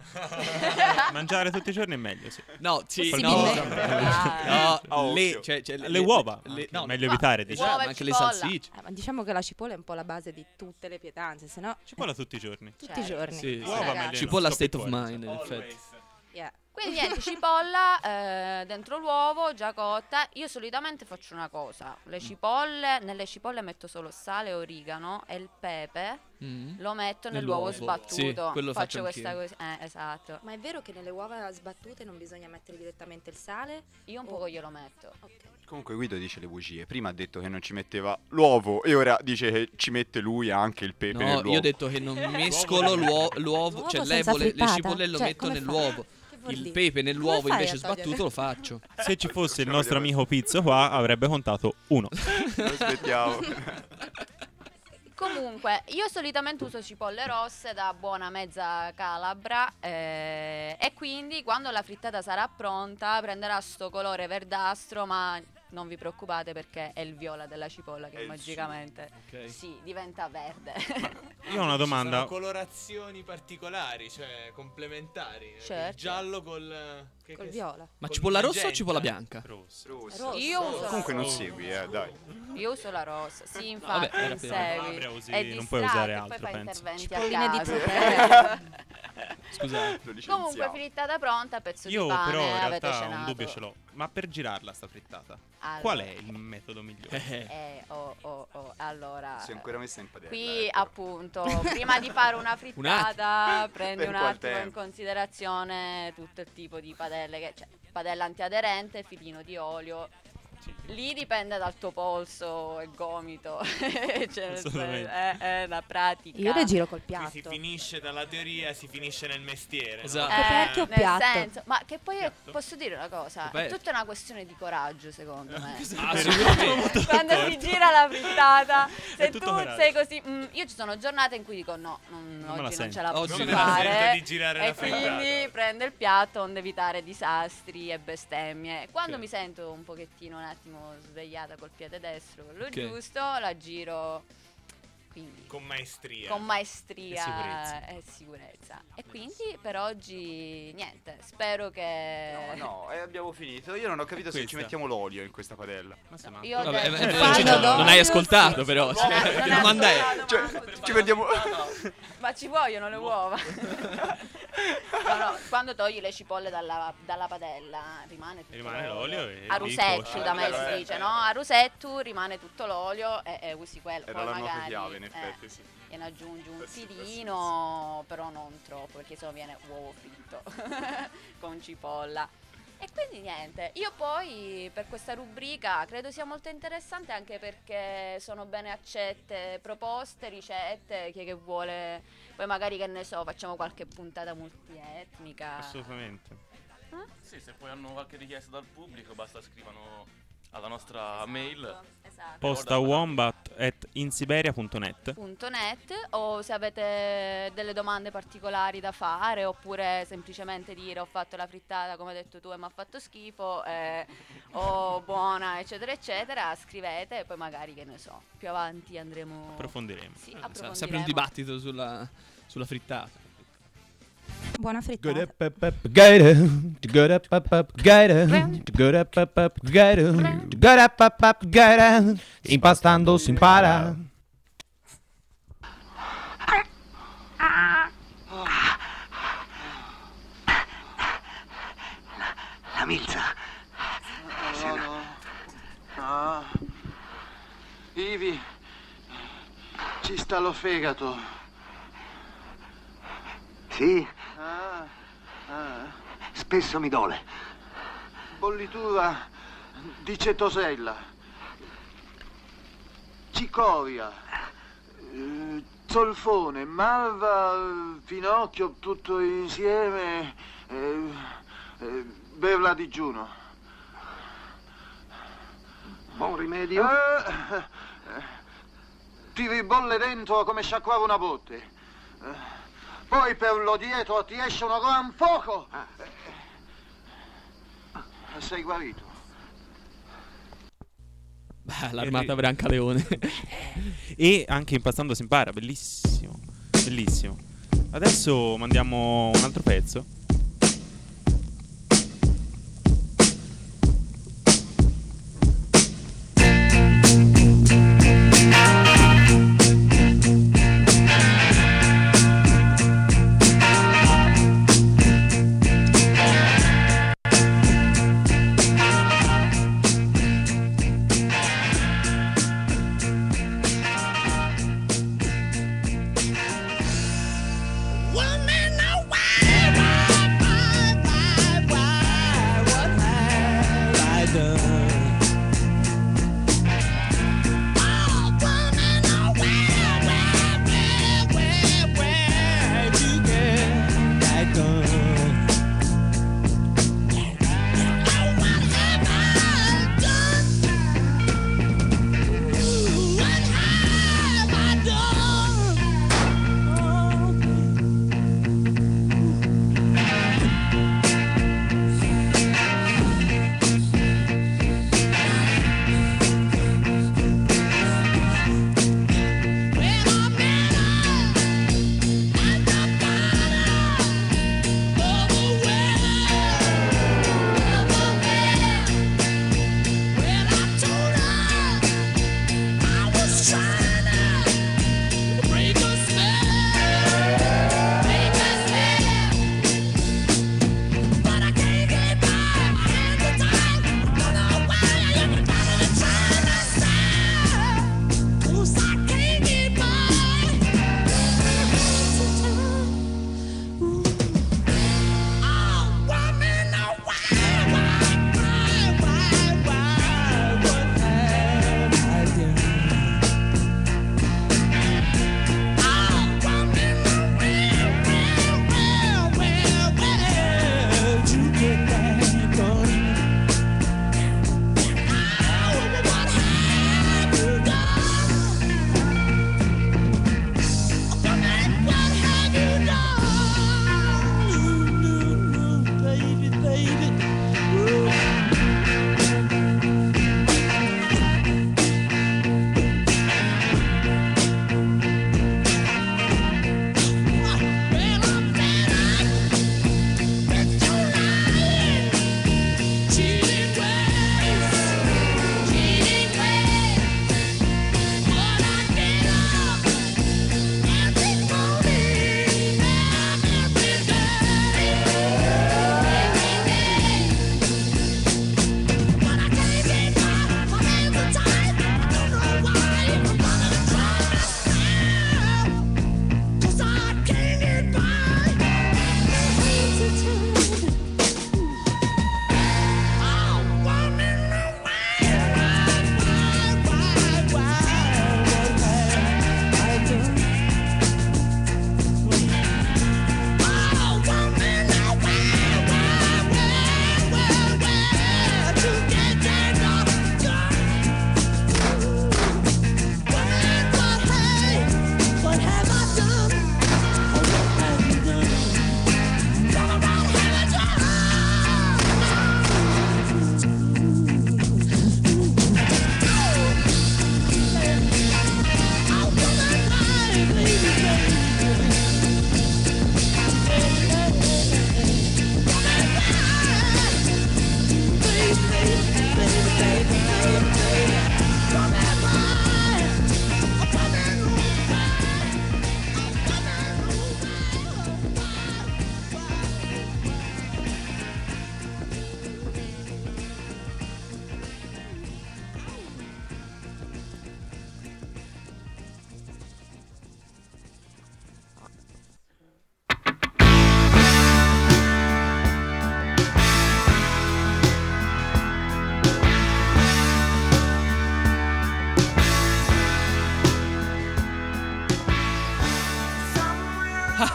Mangiare tutti i giorni è meglio, sì. No, sì, no, Possibilmente. no, A occhio. le, cioè, cioè, Le uova. le- No, no, meglio no, evitare, le diciamo. uova e ma anche le cipolla. salsicce. Eh, ma diciamo che la cipolla è un po' la base di tutte le pietanze, se no Cipolla tutti i giorni. tutti i Certo. giorni. Sì, Uova sì. meglio no, Cipolla stop state of it fuori. mind, in effetti. Yeah. Quindi niente, cipolla eh, dentro l'uovo già cotta. Io solitamente faccio una cosa: le cipolle, nelle cipolle metto solo sale e origano e il pepe Mm. lo metto nell'uovo, Nell'uovo. sbattuto. Sì, quello faccio faccio questa anch'io. cosa. Eh, esatto. Ma è vero che nelle uova sbattute non bisogna mettere direttamente il sale? Io un Oh. poco glielo metto. Ok. Comunque Guido dice le bugie. Prima ha detto che non ci metteva l'uovo e ora dice che ci mette lui anche il pepe No, nell'uovo. io ho detto che non mescolo l'uo- l'uovo, L'uovo cioè senza levo le, le frittata? cipolle e lo Cioè, metto come nell'uovo. Che vuol Il dire? pepe nell'uovo Come fai invece a togliere? sbattuto lo faccio. Se ci fosse il nostro amico Pizzo qua, avrebbe contato uno. Lo aspettiamo. Comunque, io solitamente uso cipolle rosse da buona mezza calabra eh, e quindi quando la frittata sarà pronta prenderà sto colore verdastro, ma non vi preoccupate perché è il viola della cipolla che È il magicamente Ok. sì, diventa verde. Io ho una domanda. Sono colorazioni particolari, cioè complementari. Certo. Il giallo col che- Col che- viola. Ma col cipolla rossa o magenta. cipolla bianca? Rosso. Rosso. Io uso la Comunque non rossa. segui, eh, dai. Io uso la rossa, sì, Vabbè, infatti, era non per- segui. Labbra usi- È non puoi distratto usare e altro, poi fa penso. interventi Cipolline a di caso. Zopera. Scusate. Lo Comunque, licenziamo. frittata pronta, pezzo Io di pane, però in avete realtà cenato. un dubbio ce l'ho. Ma per girarla sta frittata, Allora. qual è il metodo migliore? Eh, oh, oh, oh, allora. Si è ancora messa in padella. Qui eh, però. appunto, prima di fare una frittata, prendi Per un qual attimo in tempo? considerazione tutto il tipo di padelle che c'è. Padella antiaderente, filino di olio. Lì dipende dal tuo polso e gomito. Cioè, Assolutamente. è, è una pratica. Io le giro col Qui si piatto. finisce dalla teoria, si finisce nel mestiere. no? Esatto. Coperchio o nel piatto? senso, ma che poi è- posso dire una cosa, è Coperchio. tutta una questione di coraggio secondo me. Ah, sicuramente. Quando si gira la frittata, se tu tutto coraggio. sei così, mm, io ci sono giornate in cui dico no, non- Non me la oggi non sento. ce la Oggi posso non me la fare sento di girare e la frittata. quindi prendo il piatto onde evitare disastri e bestemmie. Quando Ok. mi sento un pochettino un attimo svegliata col piede destro, quello Ok. giusto, la giro quindi Con maestria. con maestria E sicurezza. e sicurezza. E quindi per oggi niente, spero che No, no, eh, abbiamo finito. Io non ho capito se ci Questa. mettiamo l'olio in questa padella. Ma sei matto? io ho Vabbè, detto- eh, Fallo Ciccio, non d'olio, hai ascoltato però. sì. Cioè, Non che hai domanda è? ascoltato, Cioè, ma- ci vediamo. Ma ci vogliono le uova. No, no, quando togli le cipolle dalla, dalla padella rimane tutto Rimane l'olio e a lì rusetto cuoce. da me si dice, no? A rusetto rimane tutto l'olio e, e usi quello. Era Poi la nota magari chiave, in eh, effetti, sì. gliene aggiungi un Eh sì, eh sì, filino, però non troppo perché sennò viene uovo fritto con cipolla. E quindi niente, io poi per questa rubrica credo sia molto interessante anche perché sono bene accette proposte, ricette, chi è che vuole, poi magari che ne so, facciamo qualche puntata multietnica. Assolutamente. Sì, se poi hanno qualche richiesta dal pubblico basta scrivano alla nostra mail. Esatto. Posta wombat at insiberia punto net. .net, o se avete delle domande particolari da fare oppure semplicemente dire ho fatto la frittata come hai detto tu e mi ha fatto schifo eh, o buona eccetera eccetera, scrivete e poi magari che ne so più avanti andremo Approfondiremo. sì, Sarà approfondiremo. sempre un dibattito sulla, sulla frittata. Buona frittata. Good up, up, up, gator. Good up, up, up, gator. Good up, up, up, gator. Good up, up, up, gator. Impastando si impara. La milza. No, no. No. Ivi, ci sta lo fegato. Sì, Ah, ah. spesso mi dole. Bollitura di cetosella. Cicoria. eh, Zolfone, malva, finocchio, tutto insieme. eh, eh, berla a digiuno. Buon rimedio? Eh, eh, ti ribolle dentro come sciacquare una botte. Eh, poi per lo dietro ti esce uno gran fuoco. E sei guarito. Beh, l'armata Brancaleone. E anche Impastando si impara, bellissimo. Bellissimo. Adesso mandiamo un altro pezzo. One man, no way.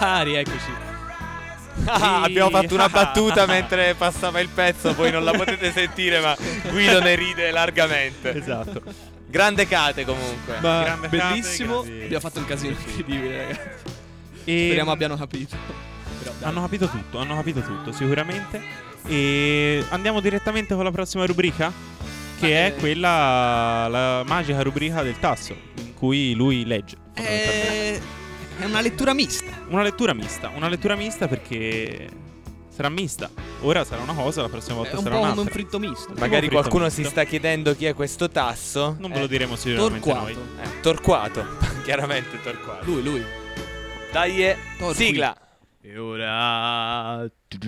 Solari, eccoci. Ah, abbiamo fatto una battuta mentre passava il pezzo, poi non la potete sentire, ma Guido ne ride largamente. Esatto. Grande Cate comunque. Ma Grande bellissimo. Cate, grandi- Abbiamo fatto un casino incredibile, ragazzi. E- Speriamo abbiano capito. Però, dai. Hanno capito tutto, hanno capito tutto, sicuramente. E andiamo direttamente con la prossima rubrica, che Ma, è eh, quella, la magica rubrica del tasso, in cui lui legge. È... è una lettura mista. Una lettura mista, una lettura mista perché sarà mista. Ora sarà una cosa, la prossima volta È un sarà po' come un'altra. un fritto misto. Come Magari un fritto qualcuno misto. si sta chiedendo chi è questo tasso. Non ve lo Eh, diremo sicuramente Torquato. noi. Eh, Torquato, chiaramente Torquato. Lui, lui. Dai, eh, Torqui. sigla. E ora...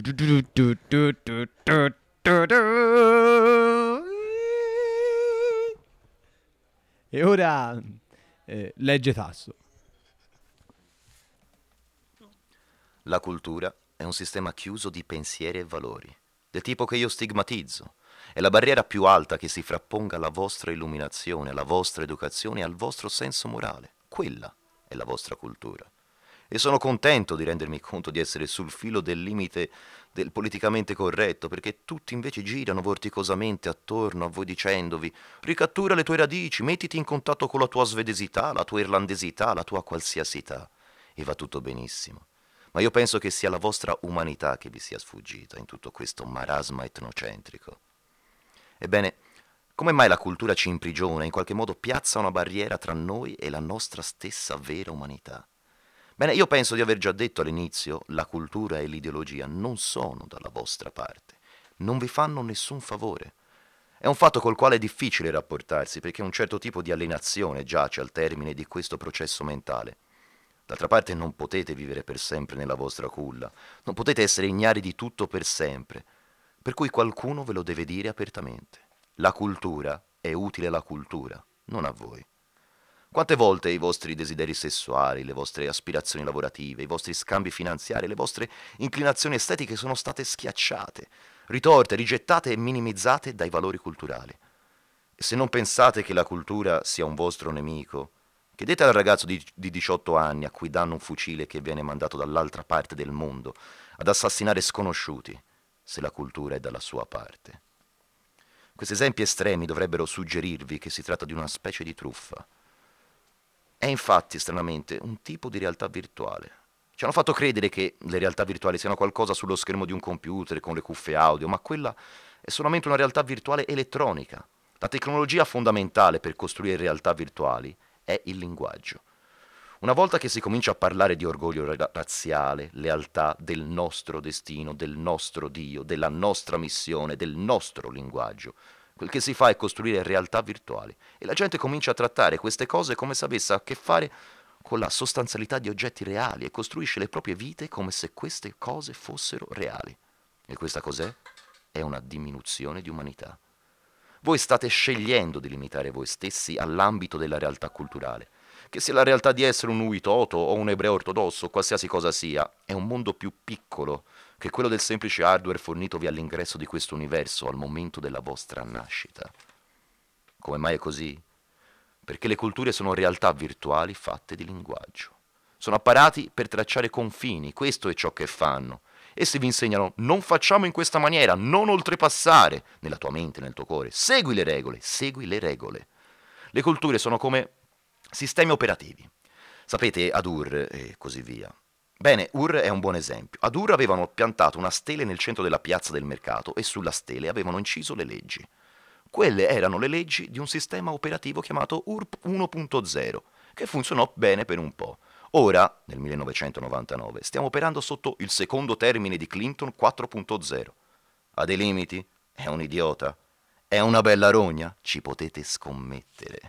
E ora... eh, legge tasso. La cultura è un sistema chiuso di pensieri e valori, del tipo che io stigmatizzo. È la barriera più alta che si frapponga alla vostra illuminazione, alla vostra educazione e al vostro senso morale. Quella è la vostra cultura. E sono contento di rendermi conto di essere sul filo del limite del politicamente corretto, perché tutti invece girano vorticosamente attorno a voi dicendovi: ricattura le tue radici, mettiti in contatto con la tua svedesità, la tua irlandesità, la tua qualsiasità. E va tutto benissimo. Ma io penso che sia la vostra umanità che vi sia sfuggita in tutto questo marasma etnocentrico. Ebbene, come mai la cultura ci imprigiona e in qualche modo piazza una barriera tra noi e la nostra stessa vera umanità? Bene, io penso di aver già detto all'inizio, la cultura e l'ideologia non sono dalla vostra parte, non vi fanno nessun favore. È un fatto col quale è difficile rapportarsi, perché un certo tipo di alienazione giace al termine di questo processo mentale. D'altra parte non potete vivere per sempre nella vostra culla, non potete essere ignari di tutto per sempre, per cui qualcuno ve lo deve dire apertamente. La cultura è utile alla cultura, non a voi. Quante volte i vostri desideri sessuali, le vostre aspirazioni lavorative, i vostri scambi finanziari, le vostre inclinazioni estetiche sono state schiacciate, ritorte, rigettate e minimizzate dai valori culturali? E se non pensate che la cultura sia un vostro nemico, chiedete al ragazzo di, di diciotto anni a cui danno un fucile che viene mandato dall'altra parte del mondo ad assassinare sconosciuti, se la cultura è dalla sua parte. Questi esempi estremi dovrebbero suggerirvi che si tratta di una specie di truffa. È infatti, stranamente, un tipo di realtà virtuale. Ci hanno fatto credere che le realtà virtuali siano qualcosa sullo schermo di un computer con le cuffie audio, ma quella è solamente una realtà virtuale elettronica. La tecnologia fondamentale per costruire realtà virtuali è il linguaggio. Una volta che si comincia a parlare di orgoglio ra- razziale, lealtà, del nostro destino, del nostro Dio, della nostra missione, del nostro linguaggio, quel che si fa è costruire realtà virtuali e la gente comincia a trattare queste cose come se avesse a che fare con la sostanzialità di oggetti reali e costruisce le proprie vite come se queste cose fossero reali. E questa cos'è? È una diminuzione di umanità. Voi state scegliendo di limitare voi stessi all'ambito della realtà culturale, che sia la realtà di essere un Uitoto o un ebreo ortodosso, qualsiasi cosa sia, è un mondo più piccolo che quello del semplice hardware fornitovi all'ingresso di questo universo al momento della vostra nascita. Come mai è così? Perché le culture sono realtà virtuali fatte di linguaggio. Sono apparati per tracciare confini, questo è ciò che fanno. Essi vi insegnano: non facciamo in questa maniera, non oltrepassare, nella tua mente, nel tuo cuore. Segui le regole, segui le regole. Le culture sono come sistemi operativi. Sapete, ad Ur e così via. Bene, Ur è un buon esempio. Ad Ur avevano piantato una stele nel centro della piazza del mercato e sulla stele avevano inciso le leggi. Quelle erano le leggi di un sistema operativo chiamato Ur uno punto zero, che funzionò bene per un po'. Ora, nel millenovecentonovantanove, stiamo operando sotto il secondo termine di Clinton quattro punto zero. Ha dei limiti? È un idiota? È una bella rogna? Ci potete scommettere.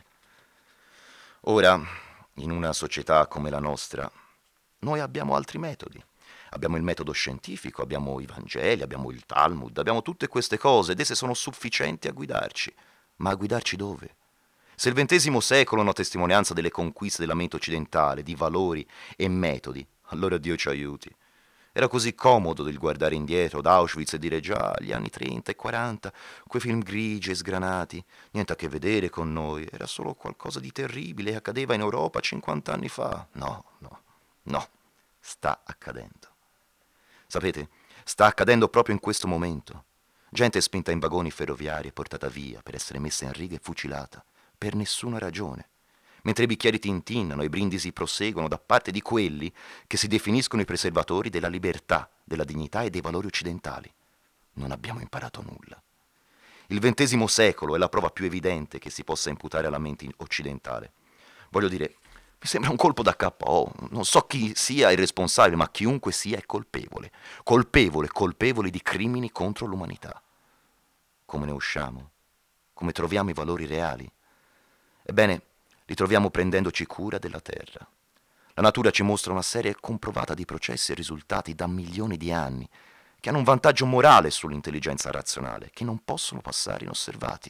Ora, in una società come la nostra, noi abbiamo altri metodi. Abbiamo il metodo scientifico, abbiamo i Vangeli, abbiamo il Talmud, abbiamo tutte queste cose ed esse sono sufficienti a guidarci. Ma a guidarci dove? Se il ventesimo secolo è una testimonianza delle conquiste della mente occidentale, di valori e metodi, allora Dio ci aiuti. Era così comodo del guardare indietro ad Auschwitz e dire: già, gli anni trenta e quaranta, quei film grigi e sgranati, niente a che vedere con noi, era solo qualcosa di terribile e accadeva in Europa cinquanta anni fa. No, no, no. sta accadendo. Sapete, sta accadendo proprio in questo momento. Gente è spinta in vagoni ferroviari e portata via per essere messa in riga e fucilata, per nessuna ragione. Mentre i bicchieri tintinnano e i brindisi proseguono da parte di quelli che si definiscono i preservatori della libertà, della dignità e dei valori occidentali. Non abbiamo imparato nulla. Il ventesimo secolo è la prova più evidente che si possa imputare alla mente occidentale. Voglio dire, mi sembra un colpo da K O. Non so chi sia il responsabile, ma chiunque sia è colpevole. Colpevole, colpevole di crimini contro l'umanità. Come ne usciamo? Come troviamo i valori reali? Ebbene, li troviamo prendendoci cura della terra. La natura ci mostra una serie comprovata di processi e risultati da milioni di anni che hanno un vantaggio morale sull'intelligenza razionale, che non possono passare inosservati.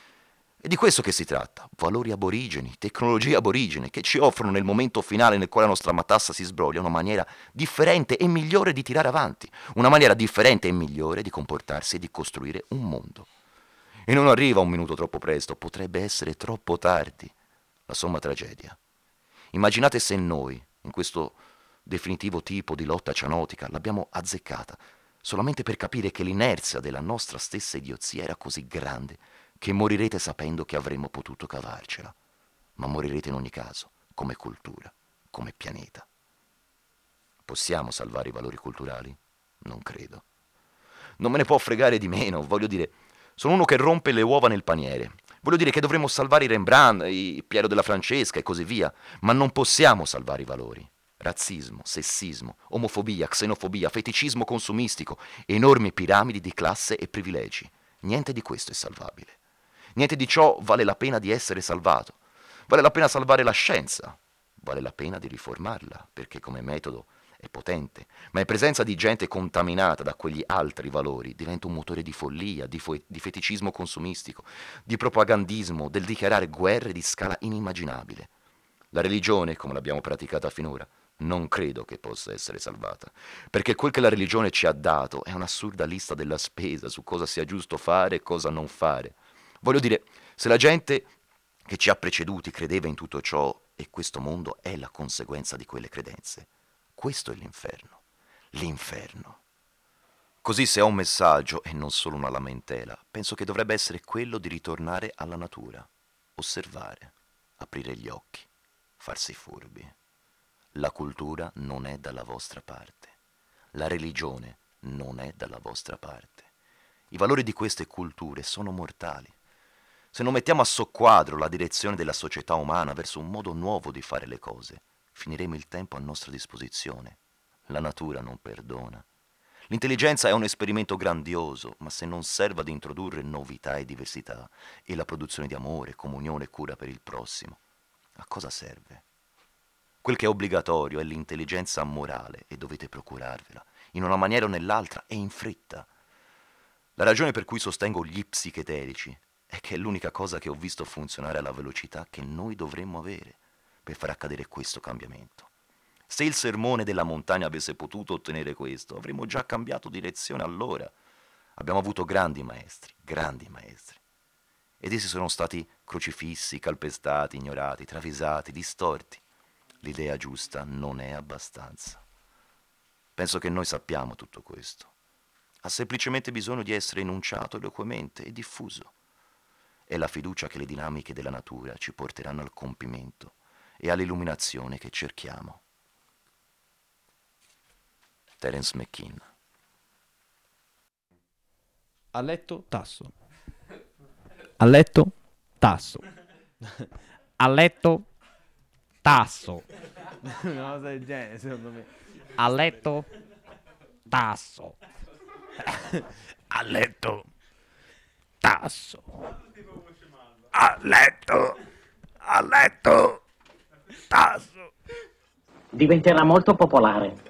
È di questo che si tratta, valori aborigeni, tecnologie aborigene, che ci offrono nel momento finale nel quale la nostra matassa si sbroglia una maniera differente e migliore di tirare avanti, una maniera differente e migliore di comportarsi e di costruire un mondo. E non arriva un minuto troppo presto, potrebbe essere troppo tardi. La somma tragedia. Immaginate se noi, in questo definitivo tipo di lotta cianotica, l'abbiamo azzeccata, solamente per capire che l'inerzia della nostra stessa idiozia era così grande che morirete sapendo che avremmo potuto cavarcela, ma morirete in ogni caso, come cultura, come pianeta. Possiamo salvare i valori culturali? Non credo. Non me ne può fregare di meno, voglio dire, sono uno che rompe le uova nel paniere. Voglio dire che dovremmo salvare i Rembrandt, i Piero della Francesca e così via, ma non possiamo salvare i valori. Razzismo, sessismo, omofobia, xenofobia, feticismo consumistico, enormi piramidi di classe e privilegi. Niente di questo è salvabile. Niente di ciò vale la pena di essere salvato. Vale la pena salvare la scienza. Vale la pena di riformarla, perché come metodo è potente, ma in presenza di gente contaminata da quegli altri valori diventa un motore di follia, di, fo- di feticismo consumistico, di propagandismo, del dichiarare guerre di scala inimmaginabile. La religione, come l'abbiamo praticata finora, non credo che possa essere salvata, perché quel che la religione ci ha dato è un'assurda lista della spesa su cosa sia giusto fare e cosa non fare. Voglio dire, se la gente che ci ha preceduti credeva in tutto ciò e questo mondo è la conseguenza di quelle credenze, questo è l'inferno. L'inferno. Così se ho un messaggio e non solo una lamentela, penso che dovrebbe essere quello di ritornare alla natura, osservare, aprire gli occhi, farsi furbi. La cultura non è dalla vostra parte. La religione non è dalla vostra parte. I valori di queste culture sono mortali. Se non mettiamo a soqquadro la direzione della società umana verso un modo nuovo di fare le cose, finiremo il tempo a nostra disposizione. La natura non perdona. L'intelligenza è un esperimento grandioso, ma se non serve ad introdurre novità e diversità e la produzione di amore, comunione e cura per il prossimo, a cosa serve? Quel che è obbligatorio è l'intelligenza morale e dovete procurarvela, in una maniera o nell'altra e in fretta. La ragione per cui sostengo gli psichedelici è che è l'unica cosa che ho visto funzionare alla velocità che noi dovremmo avere per far accadere questo cambiamento. Se il sermone della montagna avesse potuto ottenere questo, avremmo già cambiato direzione allora. Abbiamo avuto grandi maestri, grandi maestri. Ed essi sono stati crocifissi, calpestati, ignorati, travisati, distorti. L'idea giusta non è abbastanza. Penso che noi sappiamo tutto questo. Ha semplicemente bisogno di essere enunciato eloquemente e diffuso. È la fiducia che le dinamiche della natura ci porteranno al compimento e all'illuminazione che cerchiamo. Terence McKenna. A letto, tasso. A letto, tasso. A letto, tasso. Una cosa del genere, secondo me. A letto, tasso. A letto, tasso. A letto, a letto, tasso. Diventerà molto popolare.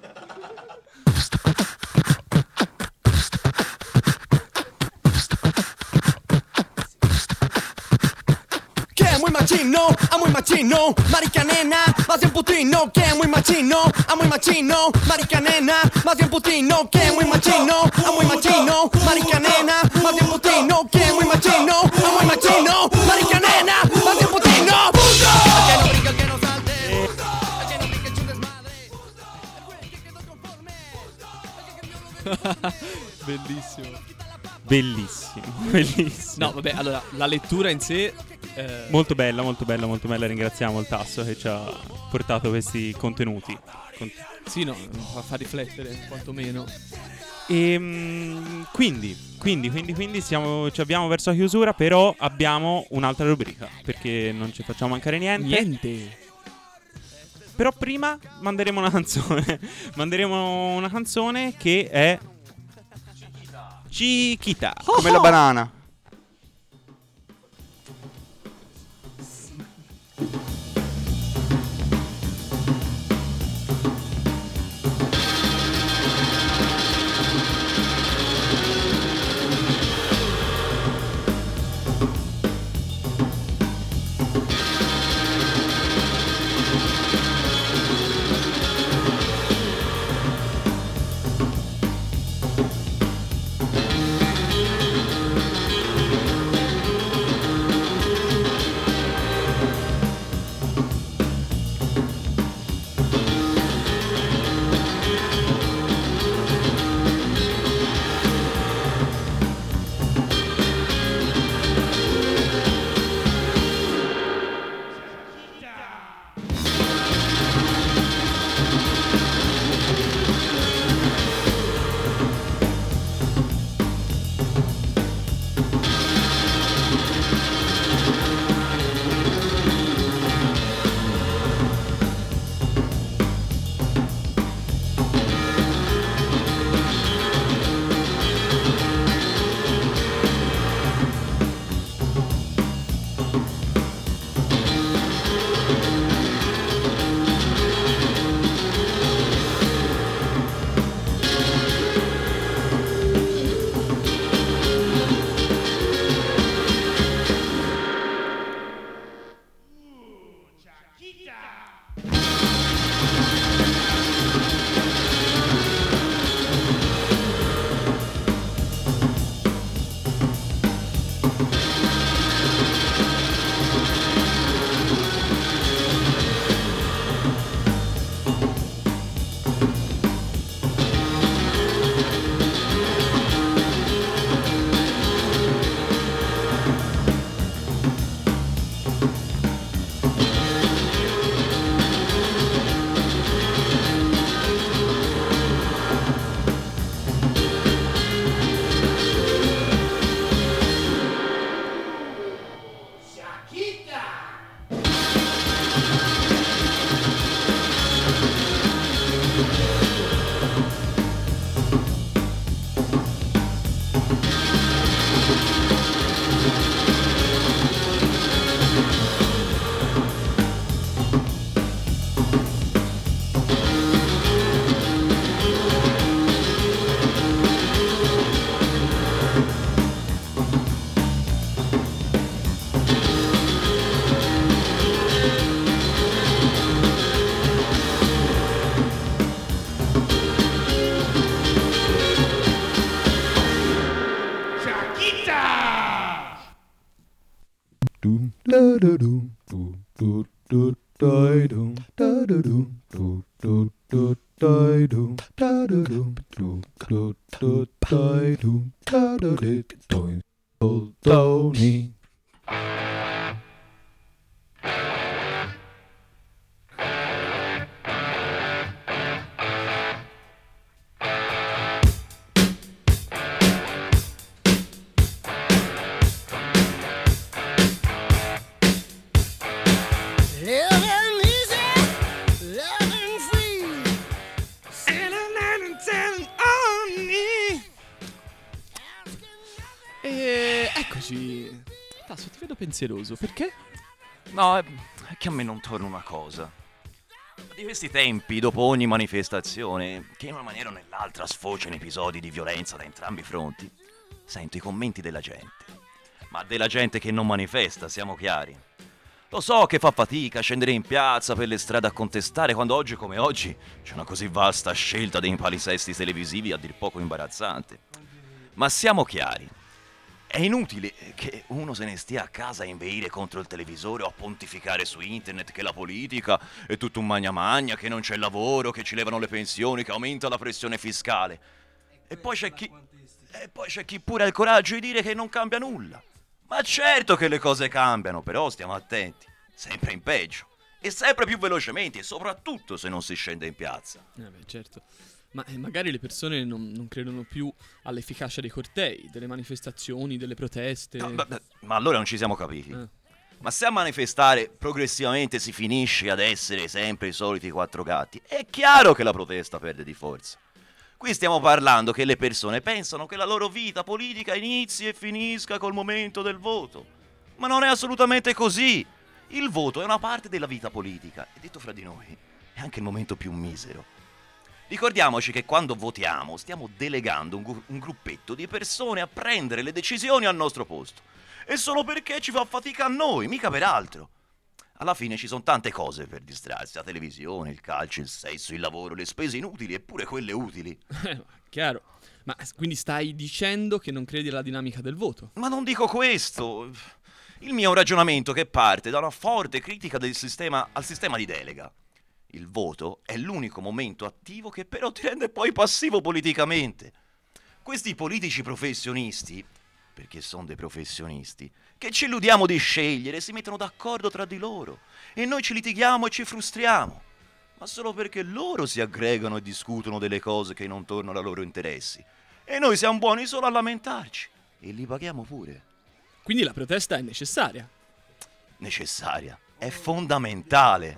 Que es muy machino, a muy machino, marica nena, más bien putino. Que es muy machino, a muy machino, marica nena, más bien putino. Que es muy machino, a muy machino, marica nena, más bien putino. Que es muy machino, a muy machino, marica nena, más bien putino. ¡Puto! El que no brinca, el que no salte. El que no brinca, el chunga es madre. Bellissimo. Bellissimo, bellissimo. No, vabbè, allora, la lettura in sé... eh, Molto bella, molto bella, molto bella. Ringraziamo il Tasso che ci ha portato questi contenuti. Con- Sì, no, fa, fa riflettere, quantomeno. E mm, quindi, quindi, quindi, quindi siamo, ci abbiamo verso la chiusura, però abbiamo un'altra rubrica, perché non ci facciamo mancare niente. Niente. Però prima manderemo una canzone. Manderemo una canzone che è Chiquita. Come la banana. Tony. Living easy, living free. E eccoci. Tasso, ti vedo pensieroso. Perché? No, è è che a me non torna una cosa. Di questi tempi, dopo ogni manifestazione, che in una maniera o nell'altra sfocia in episodi di violenza da entrambi i fronti, sento i commenti della gente. Ma della gente che non manifesta, siamo chiari. Lo so che fa fatica a scendere in piazza per le strade a contestare quando oggi come oggi c'è una così vasta scelta dei palisesti televisivi a dir poco imbarazzante. Ma siamo chiari. È inutile che uno se ne stia a casa a inveire contro il televisore o a pontificare su internet che la politica è tutto un magna magna, che non c'è lavoro, che ci levano le pensioni, che aumenta la pressione fiscale. E poi c'è chi... E poi c'è chi pure ha il coraggio di dire che non cambia nulla. Ma certo che le cose cambiano, però stiamo attenti. Sempre in peggio. E sempre più velocemente, e soprattutto se non si scende in piazza. Eh beh, certo. Ma eh, magari le persone non, non credono più all'efficacia dei cortei, delle manifestazioni, delle proteste. No, beh, beh, ma allora non ci siamo capiti. Eh. Ma se a manifestare progressivamente si finisce ad essere sempre i soliti quattro gatti, è chiaro che la protesta perde di forza. Qui stiamo parlando che le persone pensano che la loro vita politica inizi e finisca col momento del voto. Ma non è assolutamente così. Il voto è una parte della vita politica e, detto fra di noi, è anche il momento più misero. Ricordiamoci che quando votiamo stiamo delegando un, gu- un gruppetto di persone a prendere le decisioni al nostro posto. E solo perché ci fa fatica a noi, mica per altro. Alla fine ci sono tante cose per distrarsi: la televisione, il calcio, il sesso, il lavoro, le spese inutili e pure quelle utili. Chiaro. Ma quindi stai dicendo che non credi alla dinamica del voto? Ma non dico questo. Il mio è un ragionamento che parte da una forte critica del sistema al sistema di delega. Il voto è l'unico momento attivo che però ti rende poi passivo politicamente. Questi politici professionisti, perché sono dei professionisti, che ci illudiamo di scegliere, si mettono d'accordo tra di loro e noi ci litighiamo e ci frustriamo, ma solo perché loro si aggregano e discutono delle cose che non tornano ai loro interessi e noi siamo buoni solo a lamentarci e li paghiamo pure. Quindi la protesta è necessaria? Necessaria, è fondamentale.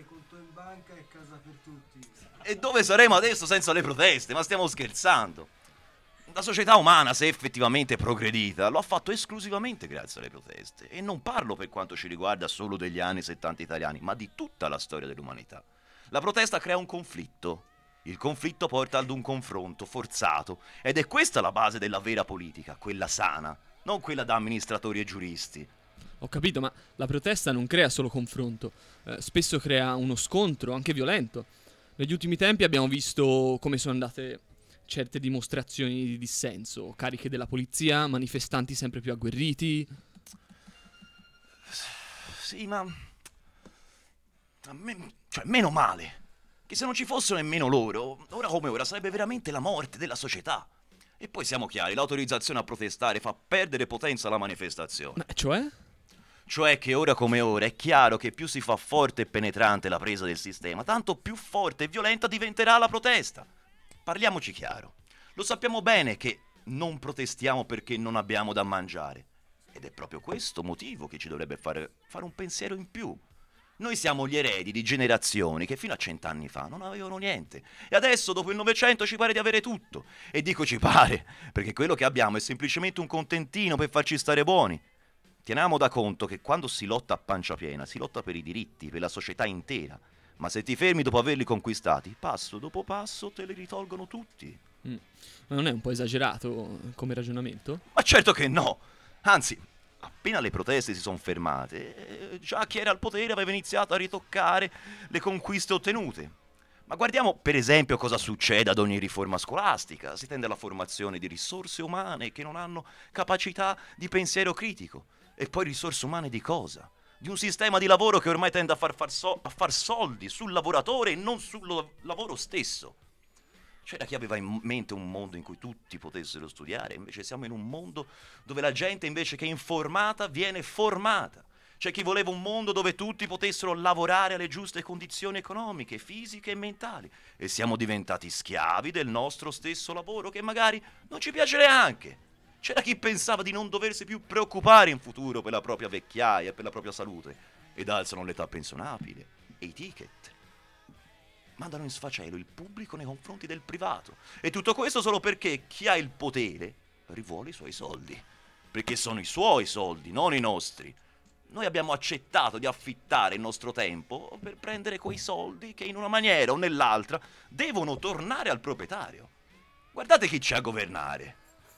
E dove saremo adesso senza le proteste? Ma stiamo scherzando? La società umana, se effettivamente progredita, lo ha fatto esclusivamente grazie alle proteste. E non parlo per quanto ci riguarda solo degli anni settanta italiani, ma di tutta la storia dell'umanità. La protesta crea un conflitto. Il conflitto porta ad un confronto forzato. Ed è questa la base della vera politica, quella sana, non quella da amministratori e giuristi. Ho capito, ma la protesta non crea solo confronto. Eh, spesso crea uno scontro, anche violento. Negli ultimi tempi abbiamo visto come sono andate certe dimostrazioni di dissenso, cariche della polizia, manifestanti sempre più agguerriti. Sì, ma... a me... cioè, meno male. Che se non ci fossero nemmeno loro, ora come ora sarebbe veramente la morte della società. E poi siamo chiari, l'autorizzazione a protestare fa perdere potenza alla manifestazione. Ma cioè? Cioè che ora come ora è chiaro che più si fa forte e penetrante la presa del sistema, tanto più forte e violenta diventerà la protesta. Parliamoci chiaro, lo sappiamo bene che non protestiamo perché non abbiamo da mangiare. Ed è proprio questo motivo che ci dovrebbe fare, fare un pensiero in più. Noi siamo gli eredi di generazioni che fino a cent'anni fa non avevano niente. E adesso, dopo il Novecento, ci pare di avere tutto. E dico ci pare, perché quello che abbiamo è semplicemente un contentino per farci stare buoni. Teniamo da conto che quando si lotta a pancia piena, si lotta per i diritti, per la società intera. Ma se ti fermi dopo averli conquistati, passo dopo passo te li ritolgono tutti. Mm. Ma non è un po' esagerato come ragionamento? Ma certo che no! Anzi, appena le proteste si sono fermate, eh, già chi era al potere aveva iniziato a ritoccare le conquiste ottenute. Ma guardiamo per esempio cosa succede ad ogni riforma scolastica. Si tende alla formazione di risorse umane che non hanno capacità di pensiero critico. E poi risorse umane di cosa? Di un sistema di lavoro che ormai tende a far, far, so- a far soldi sul lavoratore e non sul lo- lavoro stesso. C'era chi aveva in mente un mondo in cui tutti potessero studiare, invece siamo in un mondo dove la gente invece che è informata viene formata. C'è chi voleva un mondo dove tutti potessero lavorare alle giuste condizioni economiche, fisiche e mentali. E siamo diventati schiavi del nostro stesso lavoro che magari non ci piace neanche. C'era chi pensava di non doversi più preoccupare in futuro per la propria vecchiaia e per la propria salute. Ed alzano l'età pensionabile e i ticket. Mandano in sfacelo il pubblico nei confronti del privato. E tutto questo solo perché chi ha il potere rivuole i suoi soldi. Perché sono i suoi soldi, non i nostri. Noi abbiamo accettato di affittare il nostro tempo per prendere quei soldi che in una maniera o nell'altra devono tornare al proprietario. Guardate chi c'è a governare.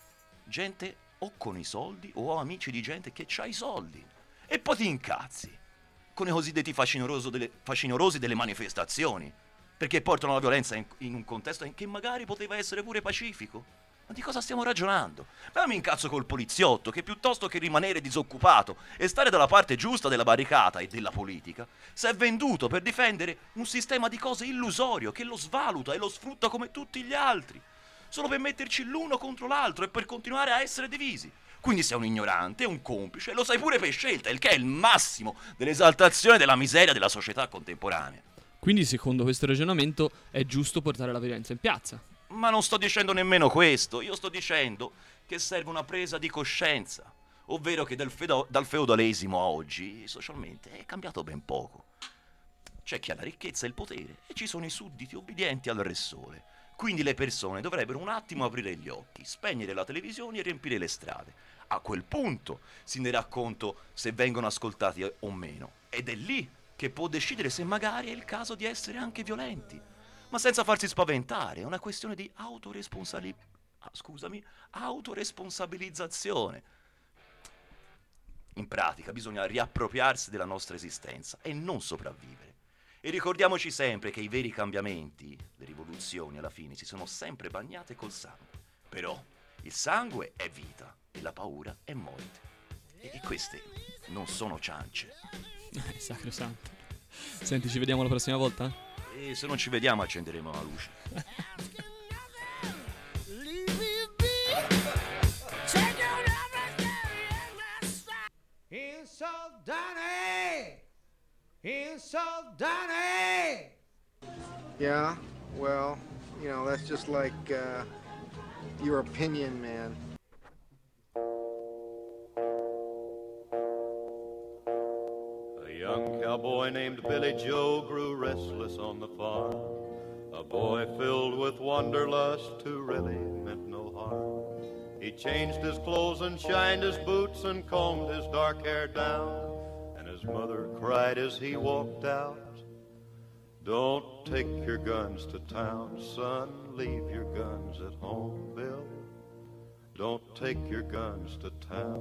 Gente o con i soldi o amici di gente che c'ha i soldi. E poi ti incazzi con i cosiddetti facinorosi delle, facinorosi delle manifestazioni, perché portano la violenza in, in un contesto in che magari poteva essere pure pacifico. Ma di cosa stiamo ragionando? Ma mi incazzo col poliziotto che piuttosto che rimanere disoccupato e stare dalla parte giusta della barricata e della politica, si è venduto per difendere un sistema di cose illusorio che lo svaluta e lo sfrutta come tutti gli altri. solo per metterci l'uno contro l'altro e per continuare a essere divisi. Quindi sei un ignorante, un complice, e lo sai pure per scelta, il che è il massimo dell'esaltazione della miseria della società contemporanea. Quindi, secondo questo ragionamento, è giusto portare la violenza in piazza. Ma non sto dicendo nemmeno questo, io sto dicendo che serve una presa di coscienza, ovvero che dal, fedo- dal feudalesimo a oggi, socialmente, è cambiato ben poco. C'è chi ha la ricchezza e il potere e ci sono i sudditi obbedienti al Re Sole. Quindi le persone dovrebbero un attimo aprire gli occhi, spegnere la televisione e riempire le strade. A quel punto si renderà conto se vengono ascoltati o meno. Ed è lì che può decidere se magari è il caso di essere anche violenti. Ma senza farsi spaventare, è una questione di autoresponsabili... ah, scusami, autoresponsabilizzazione. In pratica bisogna riappropriarsi della nostra esistenza e non sopravvivere. E ricordiamoci sempre che i veri cambiamenti, le rivoluzioni alla fine, si sono sempre bagnate col sangue. Però il sangue è vita e la paura è morte. E queste non sono ciance. Eh, sacrosanto. Senti, ci vediamo la prossima volta? E se non ci vediamo accenderemo la luce. In Saldana! In Saldana! Yeah, well, you know, that's just like uh, your opinion, man. A young cowboy named Billy Joe grew restless on the farm. A boy filled with wanderlust who really meant no harm. He changed his clothes and shined his boots and combed his dark hair down. And his mother cried as he walked out, "Don't take your guns to town, son, leave your guns at home, Bill. Don't take your guns to town."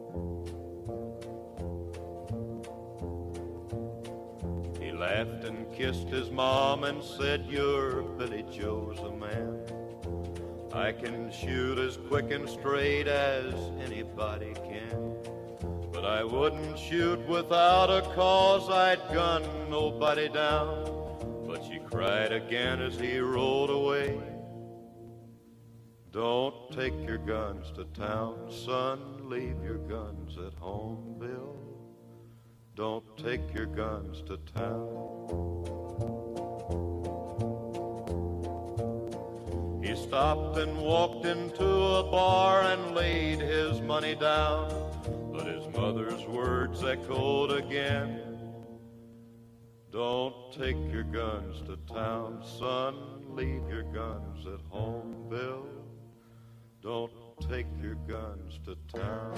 He laughed and kissed his mom and said, "You're Billy Joe's a man. I can shoot as quick and straight as anybody can. But I wouldn't shoot without a cause, I'd gun nobody down." But she cried again as he rolled away, "Don't take your guns to town, son, leave your guns at home, Bill. Don't take your guns to town." He stopped and walked into a bar and laid his money down. But his mother's words echoed again, "Don't take your guns to town, son, leave your guns at home, Bill. Don't take your guns to town."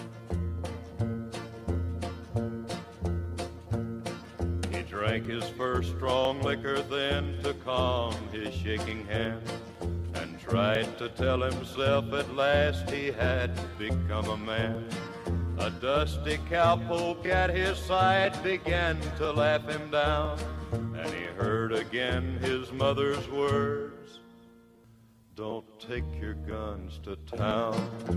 He drank his first strong liquor then to calm his shaking hand, and tried to tell himself at last he had become a man. A dusty cowpoke at his side began to laugh him down, and he heard again his mother's words, "Don't take your guns to town."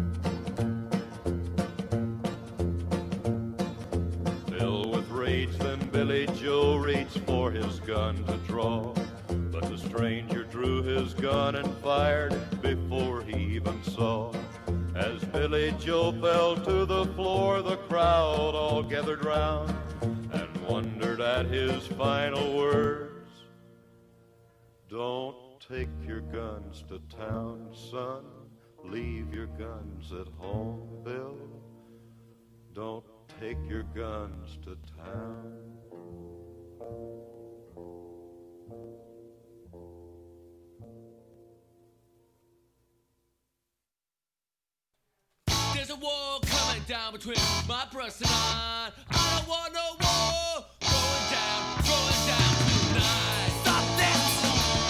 Filled with rage, then Billy Joe reached for his gun to draw, but the stranger drew his gun and fired it before he even saw. As Billy Joe fell to the floor, the crowd all gathered round and wondered at his final words, "Don't take your guns to town, son, leave your guns at home, Bill. Don't take your guns to town." There's a war coming down between my breast and I. I don't want no war going down, going down tonight. Stop this!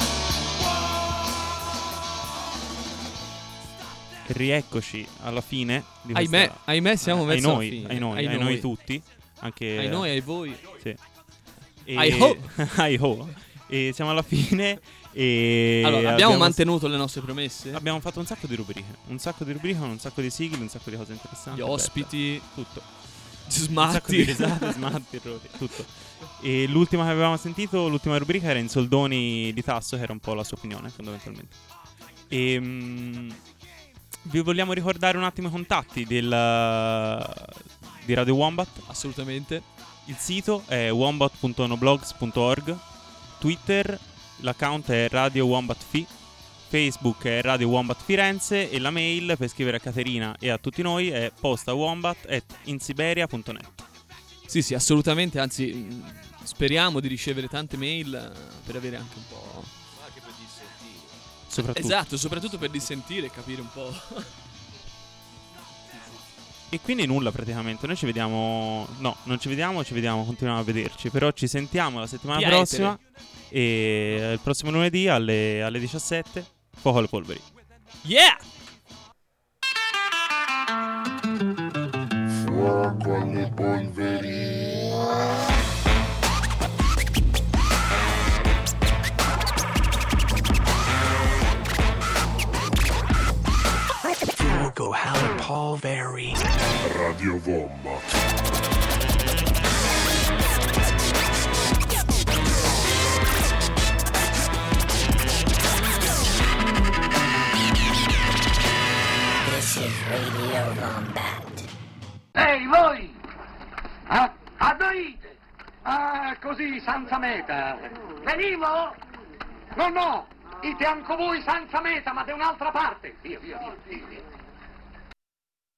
Rieccoci alla fine di questa... Ahimè, ahimè siamo ai verso noi, la fine. ai noi, Ai ai noi noi. tutti, anche Ai noi, ai voi. Sì. E... Ai ho. ai ho. E siamo alla fine e Allora, abbiamo mantenuto le nostre promesse? Abbiamo fatto un sacco di rubriche, un sacco di rubriche, un sacco di sigle, un sacco di cose interessanti. Gli ospiti, tutto. smatti. Un sacco di risate, smatti, errori, tutto. E l'ultima che avevamo sentito, l'ultima rubrica era in soldoni di Tasso, che era un po' la sua opinione, fondamentalmente. E mh, vi vogliamo ricordare un attimo i contatti del, di Radio Wombat? Assolutamente. Il sito è wombat punto noblogs punto org, Twitter, l'account è Radio Wombat Fi, Facebook è Radio Wombat Firenze e la mail per scrivere a Caterina e a tutti noi è postawombat at insiberia punto net. Sì, sì, assolutamente, anzi mh, speriamo di ricevere tante mail eh, per avere anche un po'... Anche per dissentire. Soprattutto. Esatto, soprattutto per dissentire e capire un po'. E quindi nulla praticamente, noi ci vediamo, no, non ci vediamo, ci vediamo, continuiamo a vederci, però ci sentiamo la settimana Via prossima e il prossimo lunedì alle, alle diciassette, fuoco alle polveri. Yeah! Fuoco alle polveri. Fuoco alle polveri. Radio Wombat. This is Radio Wombat. Ehi voi! Ah, adorite! Ah, così, senza meta. Venivo? No, no! Ite anche voi senza meta, ma da un'altra parte. Via, via, via, via.